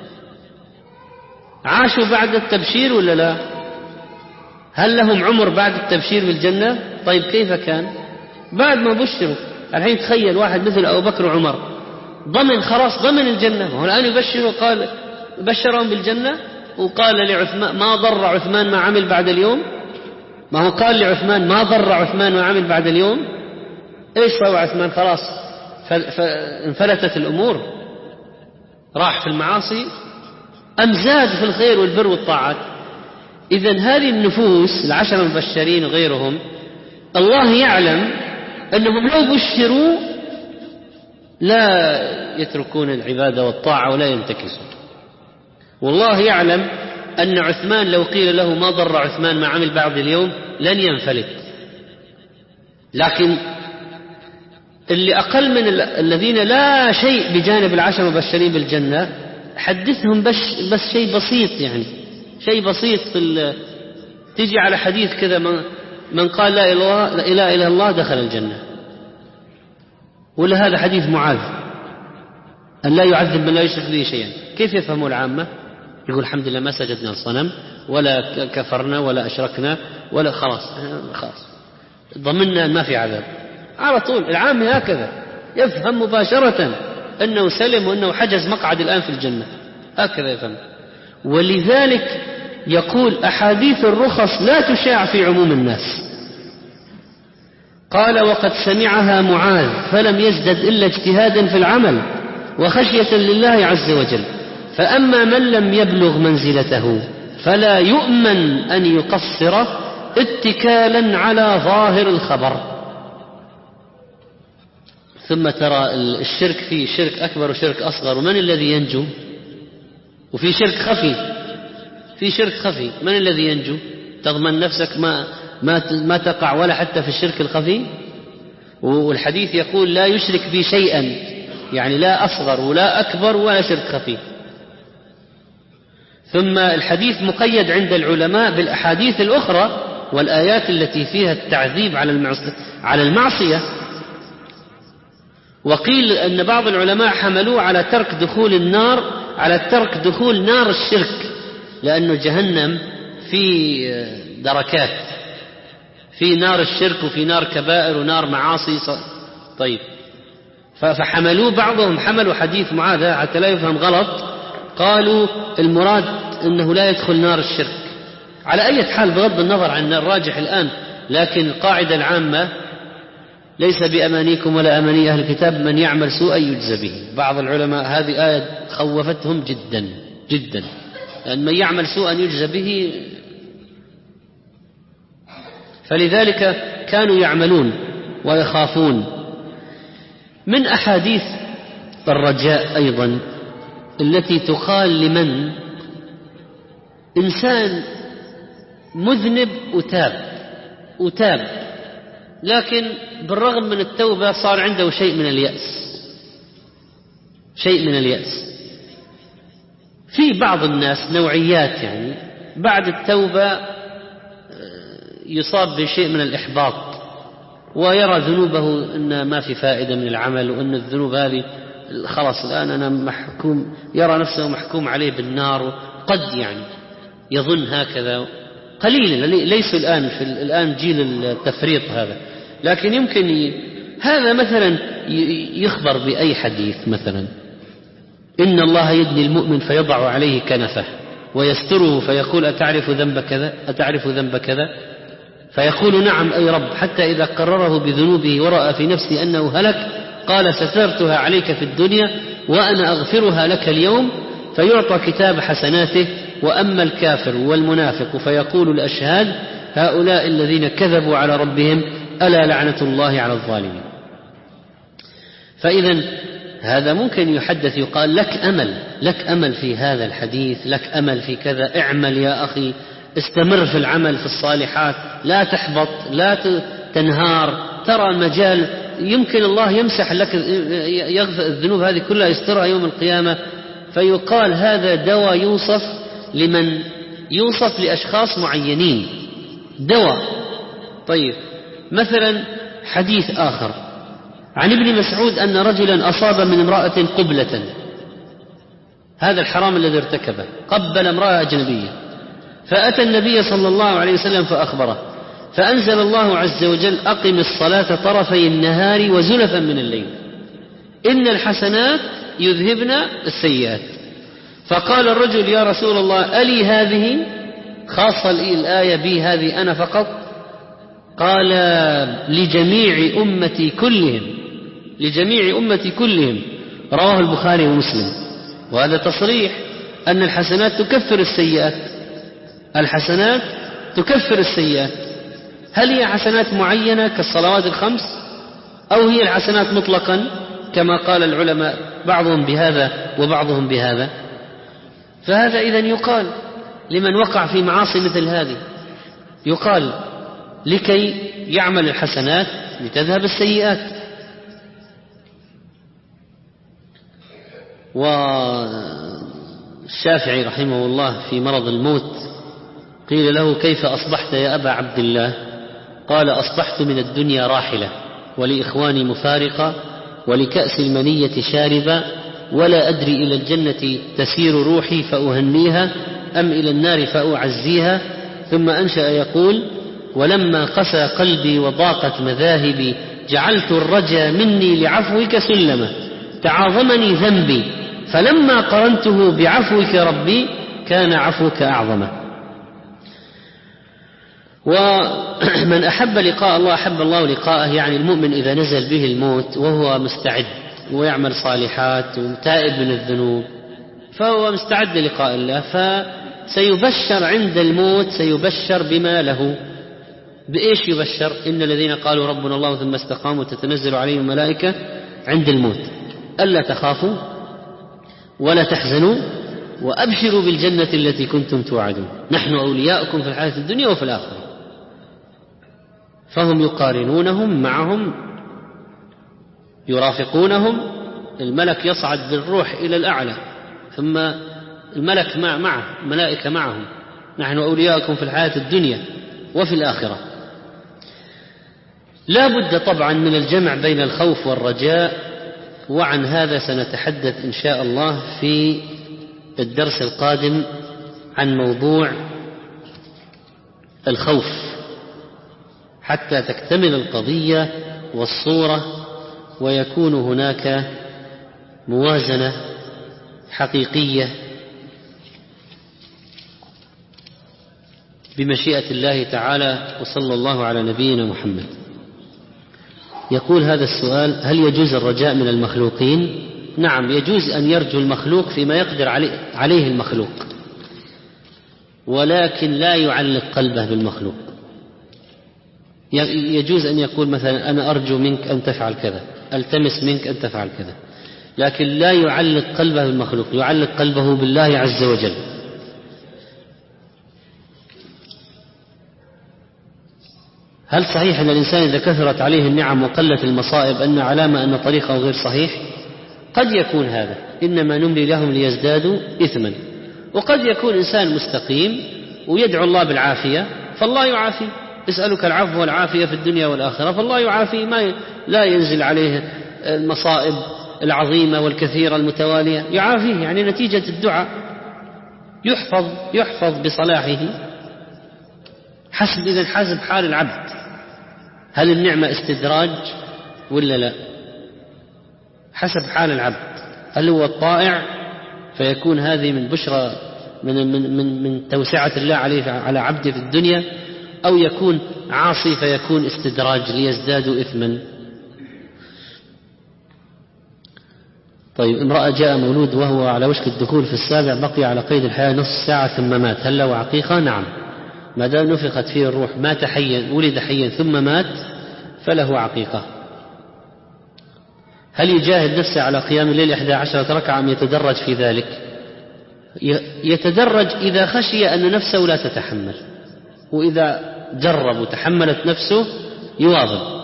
عاشوا بعد التبشير ولا لا؟ هل لهم عمر بعد التبشير بالجنة؟ طيب كيف كان بعد ما بشروا؟ الحين تخيل واحد مثل أبو بكر وعمر ضمن، خلاص ضمن الجنة، وهو الآن يبشروا، قال بشرهم بالجنة وقال لعثمان: ما ضر عثمان ما عمل بعد اليوم. ما هو قال لعثمان: ما ضر عثمان ما عمل بعد اليوم. ايش سوى عثمان؟ خلاص انفلتت الأمور، راح في المعاصي أم زاد في الخير والبر والطاعات؟ إذن هذه النفوس العشر المبشرين وغيرهم الله يعلم أنهم لو بشروا لا يتركون العبادة والطاعة ولا ينتكسون. والله يعلم أن عثمان لو قيل له: ما ضر عثمان ما عمل بعد اليوم، لن ينفلت. لكن اللي أقل من الذين لا شيء بجانب العشر المبشرين بالجنة حدثهم بس شيء بسيط، يعني شيء بسيط تيجي على حديث كذا: من قال لا إله إلا الله دخل الجنة. ولا هذا حديث معاذ أن لا يعذب من لا يشرك به شيئا. كيف يفهموا العامة؟ يقول: الحمد لله ما سجدنا الصنم ولا كفرنا ولا أشركنا ولا، خلاص ضمننا أن ما في عذاب. على طول العامة هكذا يفهم مباشرة أنه سلم وأنه حجز مقعد الآن في الجنة، هكذا يفهم. ولذلك يقول: أحاديث الرخص لا تشاع في عموم الناس. قال: وقد سمعها معاذ فلم يزدد إلا اجتهادا في العمل وخشية لله عز وجل. فأما من لم يبلغ منزلته فلا يؤمن أن يقصر اتكالا على ظاهر الخبر. ثم ترى الشرك فيه شرك أكبر وشرك أصغر، ومن الذي ينجو؟ وفي شرك خفي، في شرك خفي، من الذي ينجو؟ تضمن نفسك ما تقع ولا حتى في الشرك الخفي. والحديث يقول: لا يشرك بي شيئا، يعني لا أصغر ولا أكبر ولا شرك خفي. ثم الحديث مقيد عند العلماء بالأحاديث الأخرى والآيات التي فيها التعذيب على المعصية. وقيل أن بعض العلماء حملوه على ترك دخول النار، على ترك دخول نار الشرك، لأنه جهنم في دركات، في نار الشرك وفي نار كبائر ونار معاصي. طيب، فحملوه، بعضهم حملوا حديث معاذ حتى لا يفهم غلط، قالوا المراد أنه لا يدخل نار الشرك. على أي حال بغض النظر عن الراجح الآن، لكن القاعدة العامة: ليس بأمانيكم ولا أماني أهل الكتاب، من يعمل سوءا يجزى به. بعض العلماء هذه آية خوفتهم جدا جدا، لأن من يعمل سوءا يجزى به. فلذلك كانوا يعملون ويخافون. من أحاديث الرجاء أيضا التي تقال لمن إنسان مذنب وتاب لكن بالرغم من التوبة صار عنده شيء من اليأس. في بعض الناس نوعيات يعني بعد التوبة يصاب بشيء من الإحباط ويرى ذنوبه أن ما في فائدة من العمل وأن الذنوب هذه خلاص الآن أنا محكوم، يرى نفسه محكوم عليه بالنار. قد يعني يظن هكذا قليلا، ليس الآن جيل التفريط هذا، لكن يمكن هذا مثلا يخبر بأي حديث مثلا إن الله يدني المؤمن فيضع عليه كنفه ويستره فيقول أتعرف ذنب كذا فيقول نعم أي رب، حتى إذا قرره بذنوبه ورأى في نفسه أنه هلك قال سترتها عليك في الدنيا وأنا أغفرها لك اليوم، فيعطى كتاب حسناته. وأما الكافر والمنافق فيقول الأشهاد هؤلاء الذين كذبوا على ربهم ألا لعنة الله على الظالمين. فإذا هذا ممكن يحدث يقال لك أمل في هذا الحديث، لك أمل في كذا، اعمل يا أخي، استمر في العمل في الصالحات، لا تحبط، لا تنهار، ترى المجال، يمكن الله يمسح لك يغفر الذنوب هذه كلها يسترها يوم القيامة. فيقال هذا دواء يوصف لأشخاص معينين، دواء. طيب مثلا حديث آخر عن ابن مسعود أن رجلا أصاب من امرأة قبلة، هذا الحرام الذي ارتكبه، قبل امرأة أجنبية، فأتى النبي صلى الله عليه وسلم فأخبره، فأنزل الله عز وجل أقم الصلاة طرفي النهار وزلفا من الليل إن الحسنات يذهبن السيئات. فقال الرجل يا رسول الله ألي هذه خاصة الآية بي هذه أنا فقط؟ قال لجميع أمتي كلهم، رواه البخاري ومسلم. وهذا تصريح أن الحسنات تكفر السيئات. هل هي حسنات معينة كالصلوات الخمس أو هي الحسنات مطلقا كما قال العلماء بعضهم بهذا وبعضهم بهذا؟ فهذا إذن يقال لمن وقع في معاصي مثل هذه، يقال لكي يعمل الحسنات لتذهب السيئات. والشافعي رحمه الله في مرض الموت قيل له كيف أصبحت يا أبا عبد الله؟ قال أصبحت من الدنيا راحلة ولإخواني مفارقة ولكأس المنية شاربة ولا أدري إلى الجنة تسير روحي فأهنيها أم إلى النار فأعزيها. ثم أنشأ يقول ولما قسى قلبي وضاقت مذاهبي جعلت الرجا مني لعفوك سلما تعاظمني ذنبي فلما قرنته بعفوك ربي كان عفوك أعظم. ومن أحب لقاء الله أحب الله لقاءه، يعني المؤمن إذا نزل به الموت وهو مستعد ويعمل صالحات وتائب من الذنوب فهو مستعد للقاء الله، فسيبشر عند الموت، سيبشر بما له. بإيش يبشر؟ إن الذين قالوا ربنا الله ثم استقاموا تتنزل عليهم الملائكة عند الموت ألا تخافوا ولا تحزنوا وأبشروا بالجنة التي كنتم توعدون نحن أولياؤكم في الحياة الدنيا وفي الآخرة. فهم يقارنونهم معهم، يرافقونهم، الملك يصعد بالروح إلى الأعلى ثم الملك معه، ملائكة معهم، نحن أولياؤكم في الحياة الدنيا وفي الآخرة. لا بد طبعا من الجمع بين الخوف والرجاء، وعن هذا سنتحدث إن شاء الله في الدرس القادم عن موضوع الخوف حتى تكتمل القضية والصورة ويكون هناك موازنة حقيقية بمشيئة الله تعالى. وصلى الله على نبينا محمد. يقول هذا السؤال: هل يجوز الرجاء من المخلوقين؟ نعم، يجوز أن يرجو المخلوق فيما يقدر عليه المخلوق، ولكن لا يعلق قلبه بالمخلوق. يجوز أن يقول مثلا أنا أرجو منك أن تفعل كذا، ألتمس منك أن تفعل كذا، لكن لا يعلق قلبه بالمخلوق، يعلق قلبه بالله عز وجل. هل صحيح أن الإنسان إذا كثرت عليه النعم وقلت المصائب أن علامة أن طريقه غير صحيح؟ قد يكون هذا، إنما نملي لهم ليزدادوا إثما. وقد يكون إنسان مستقيم ويدعو الله بالعافية فالله يعافي، اسألك العفو والعافية في الدنيا والآخرة، فالله يعافي، ما لا ينزل عليه المصائب العظيمة والكثيرة المتوالية، يعافيه، يعني نتيجة الدعاء يحفظ بصلاحه. حسب إذن حسب حال العبد، هل النعمة استدراج ولا لا؟ حسب حال العبد، هل هو الطائع فيكون هذه من بشرى من توسعة الله عليه على عبده في الدنيا، أو يكون عاصي فيكون استدراج ليزدادوا إثما. طيب، امرأة جاء مولود وهو على وشك الدخول في السابع، بقي على قيد الحياة نصف ساعة ثم مات، هل له عقيقة؟ نعم، ما دام نفخت فيه الروح، مات حيا، ولد حيا ثم مات، فله عقيقة. هل يجاهد نفسه على قيام الليل 11 ركعة أم يتدرج في ذلك؟ يتدرج إذا خشي أن نفسه لا تتحمل، وإذا جرب وتحملت نفسه يواظب.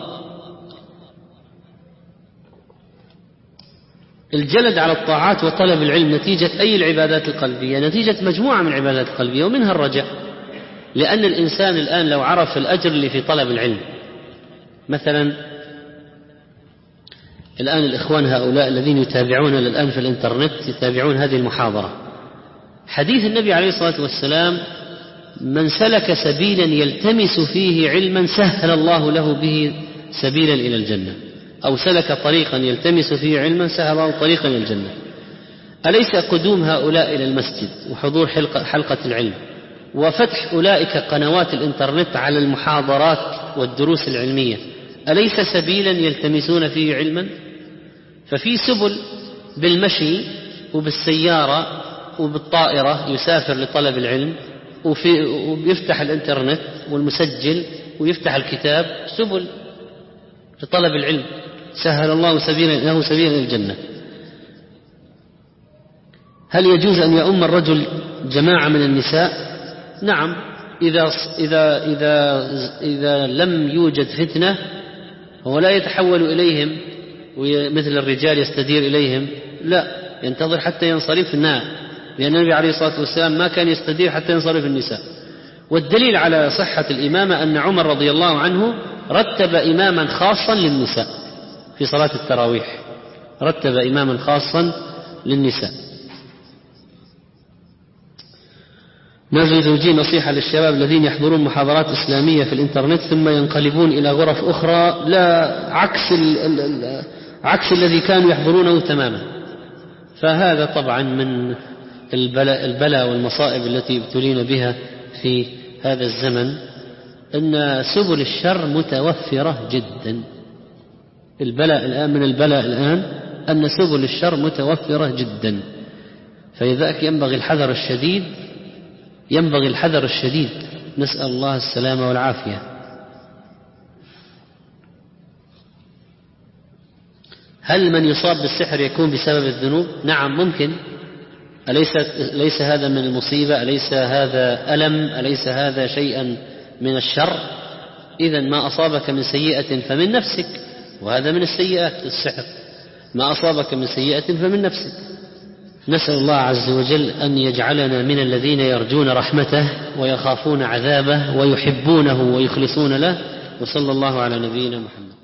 الجلد على الطاعات وطلب العلم نتيجة أي العبادات القلبية؟ نتيجة مجموعة من العبادات القلبية ومنها الرجاء، لأن الإنسان الآن لو عرف الأجر اللي في طلب العلم، مثلا الآن الإخوان هؤلاء الذين يتابعون الآن في الإنترنت يتابعون هذه المحاضرة، حديث النبي عليه الصلاة والسلام: من سلك سبيلا يلتمس فيه علما سهل الله له به سبيلا إلى الجنة، أو سلك طريقا يلتمس فيه علما سهل الله طريقا إلى الجنة. أليس قدوم هؤلاء إلى المسجد وحضور حلقة العلم وفتح أولئك قنوات الإنترنت على المحاضرات والدروس العلمية أليس سبيلا يلتمسون فيه علما؟ ففي سبل بالمشي وبالسيارة وبالطائرة يسافر لطلب العلم، ويفتح الإنترنت والمسجل ويفتح الكتاب، سبل لطلب العلم سهل الله له سبيلا إلى الجنة. هل يجوز أن يؤم الرجل جماعة من النساء؟ نعم، إذا لم يوجد فتنة هو لا يتحول إليهم مثل الرجال يستدير إليهم، لا، ينتظر حتى ينصرف الناء، لأن النبي عليه الصلاة والسلام ما كان يستدير حتى ينصرف النساء. والدليل على صحة الإمامة أن عمر رضي الله عنه رتب إماما خاصا للنساء في صلاة التراويح، رتب إماما خاصا للنساء. نرجو توجيه نصيحة للشباب الذين يحضرون محاضرات إسلامية في الإنترنت ثم ينقلبون إلى غرف أخرى، لا عكس الذي كانوا يحضرونه تماما. فهذا طبعا من البلاء والمصائب التي ابتلينا بها في هذا الزمن، أن سبل الشر متوفرة جدا. من البلاء الآن أن سبل الشر متوفرة جدا، فلذلك ينبغي الحذر الشديد، نسأل الله السلامة والعافية. هل من يصاب بالسحر يكون بسبب الذنوب؟ نعم ممكن. أليس هذا من المصيبة؟ أليس هذا ألم؟ أليس هذا شيئا من الشر؟ إذن ما أصابك من سيئة فمن نفسك، وهذا من السيئات السحر، ما أصابك من سيئة فمن نفسك. نسأل الله عز وجل أن يجعلنا من الذين يرجون رحمته ويخافون عذابه ويحبونه ويخلصون له، وصلى الله على نبينا محمد.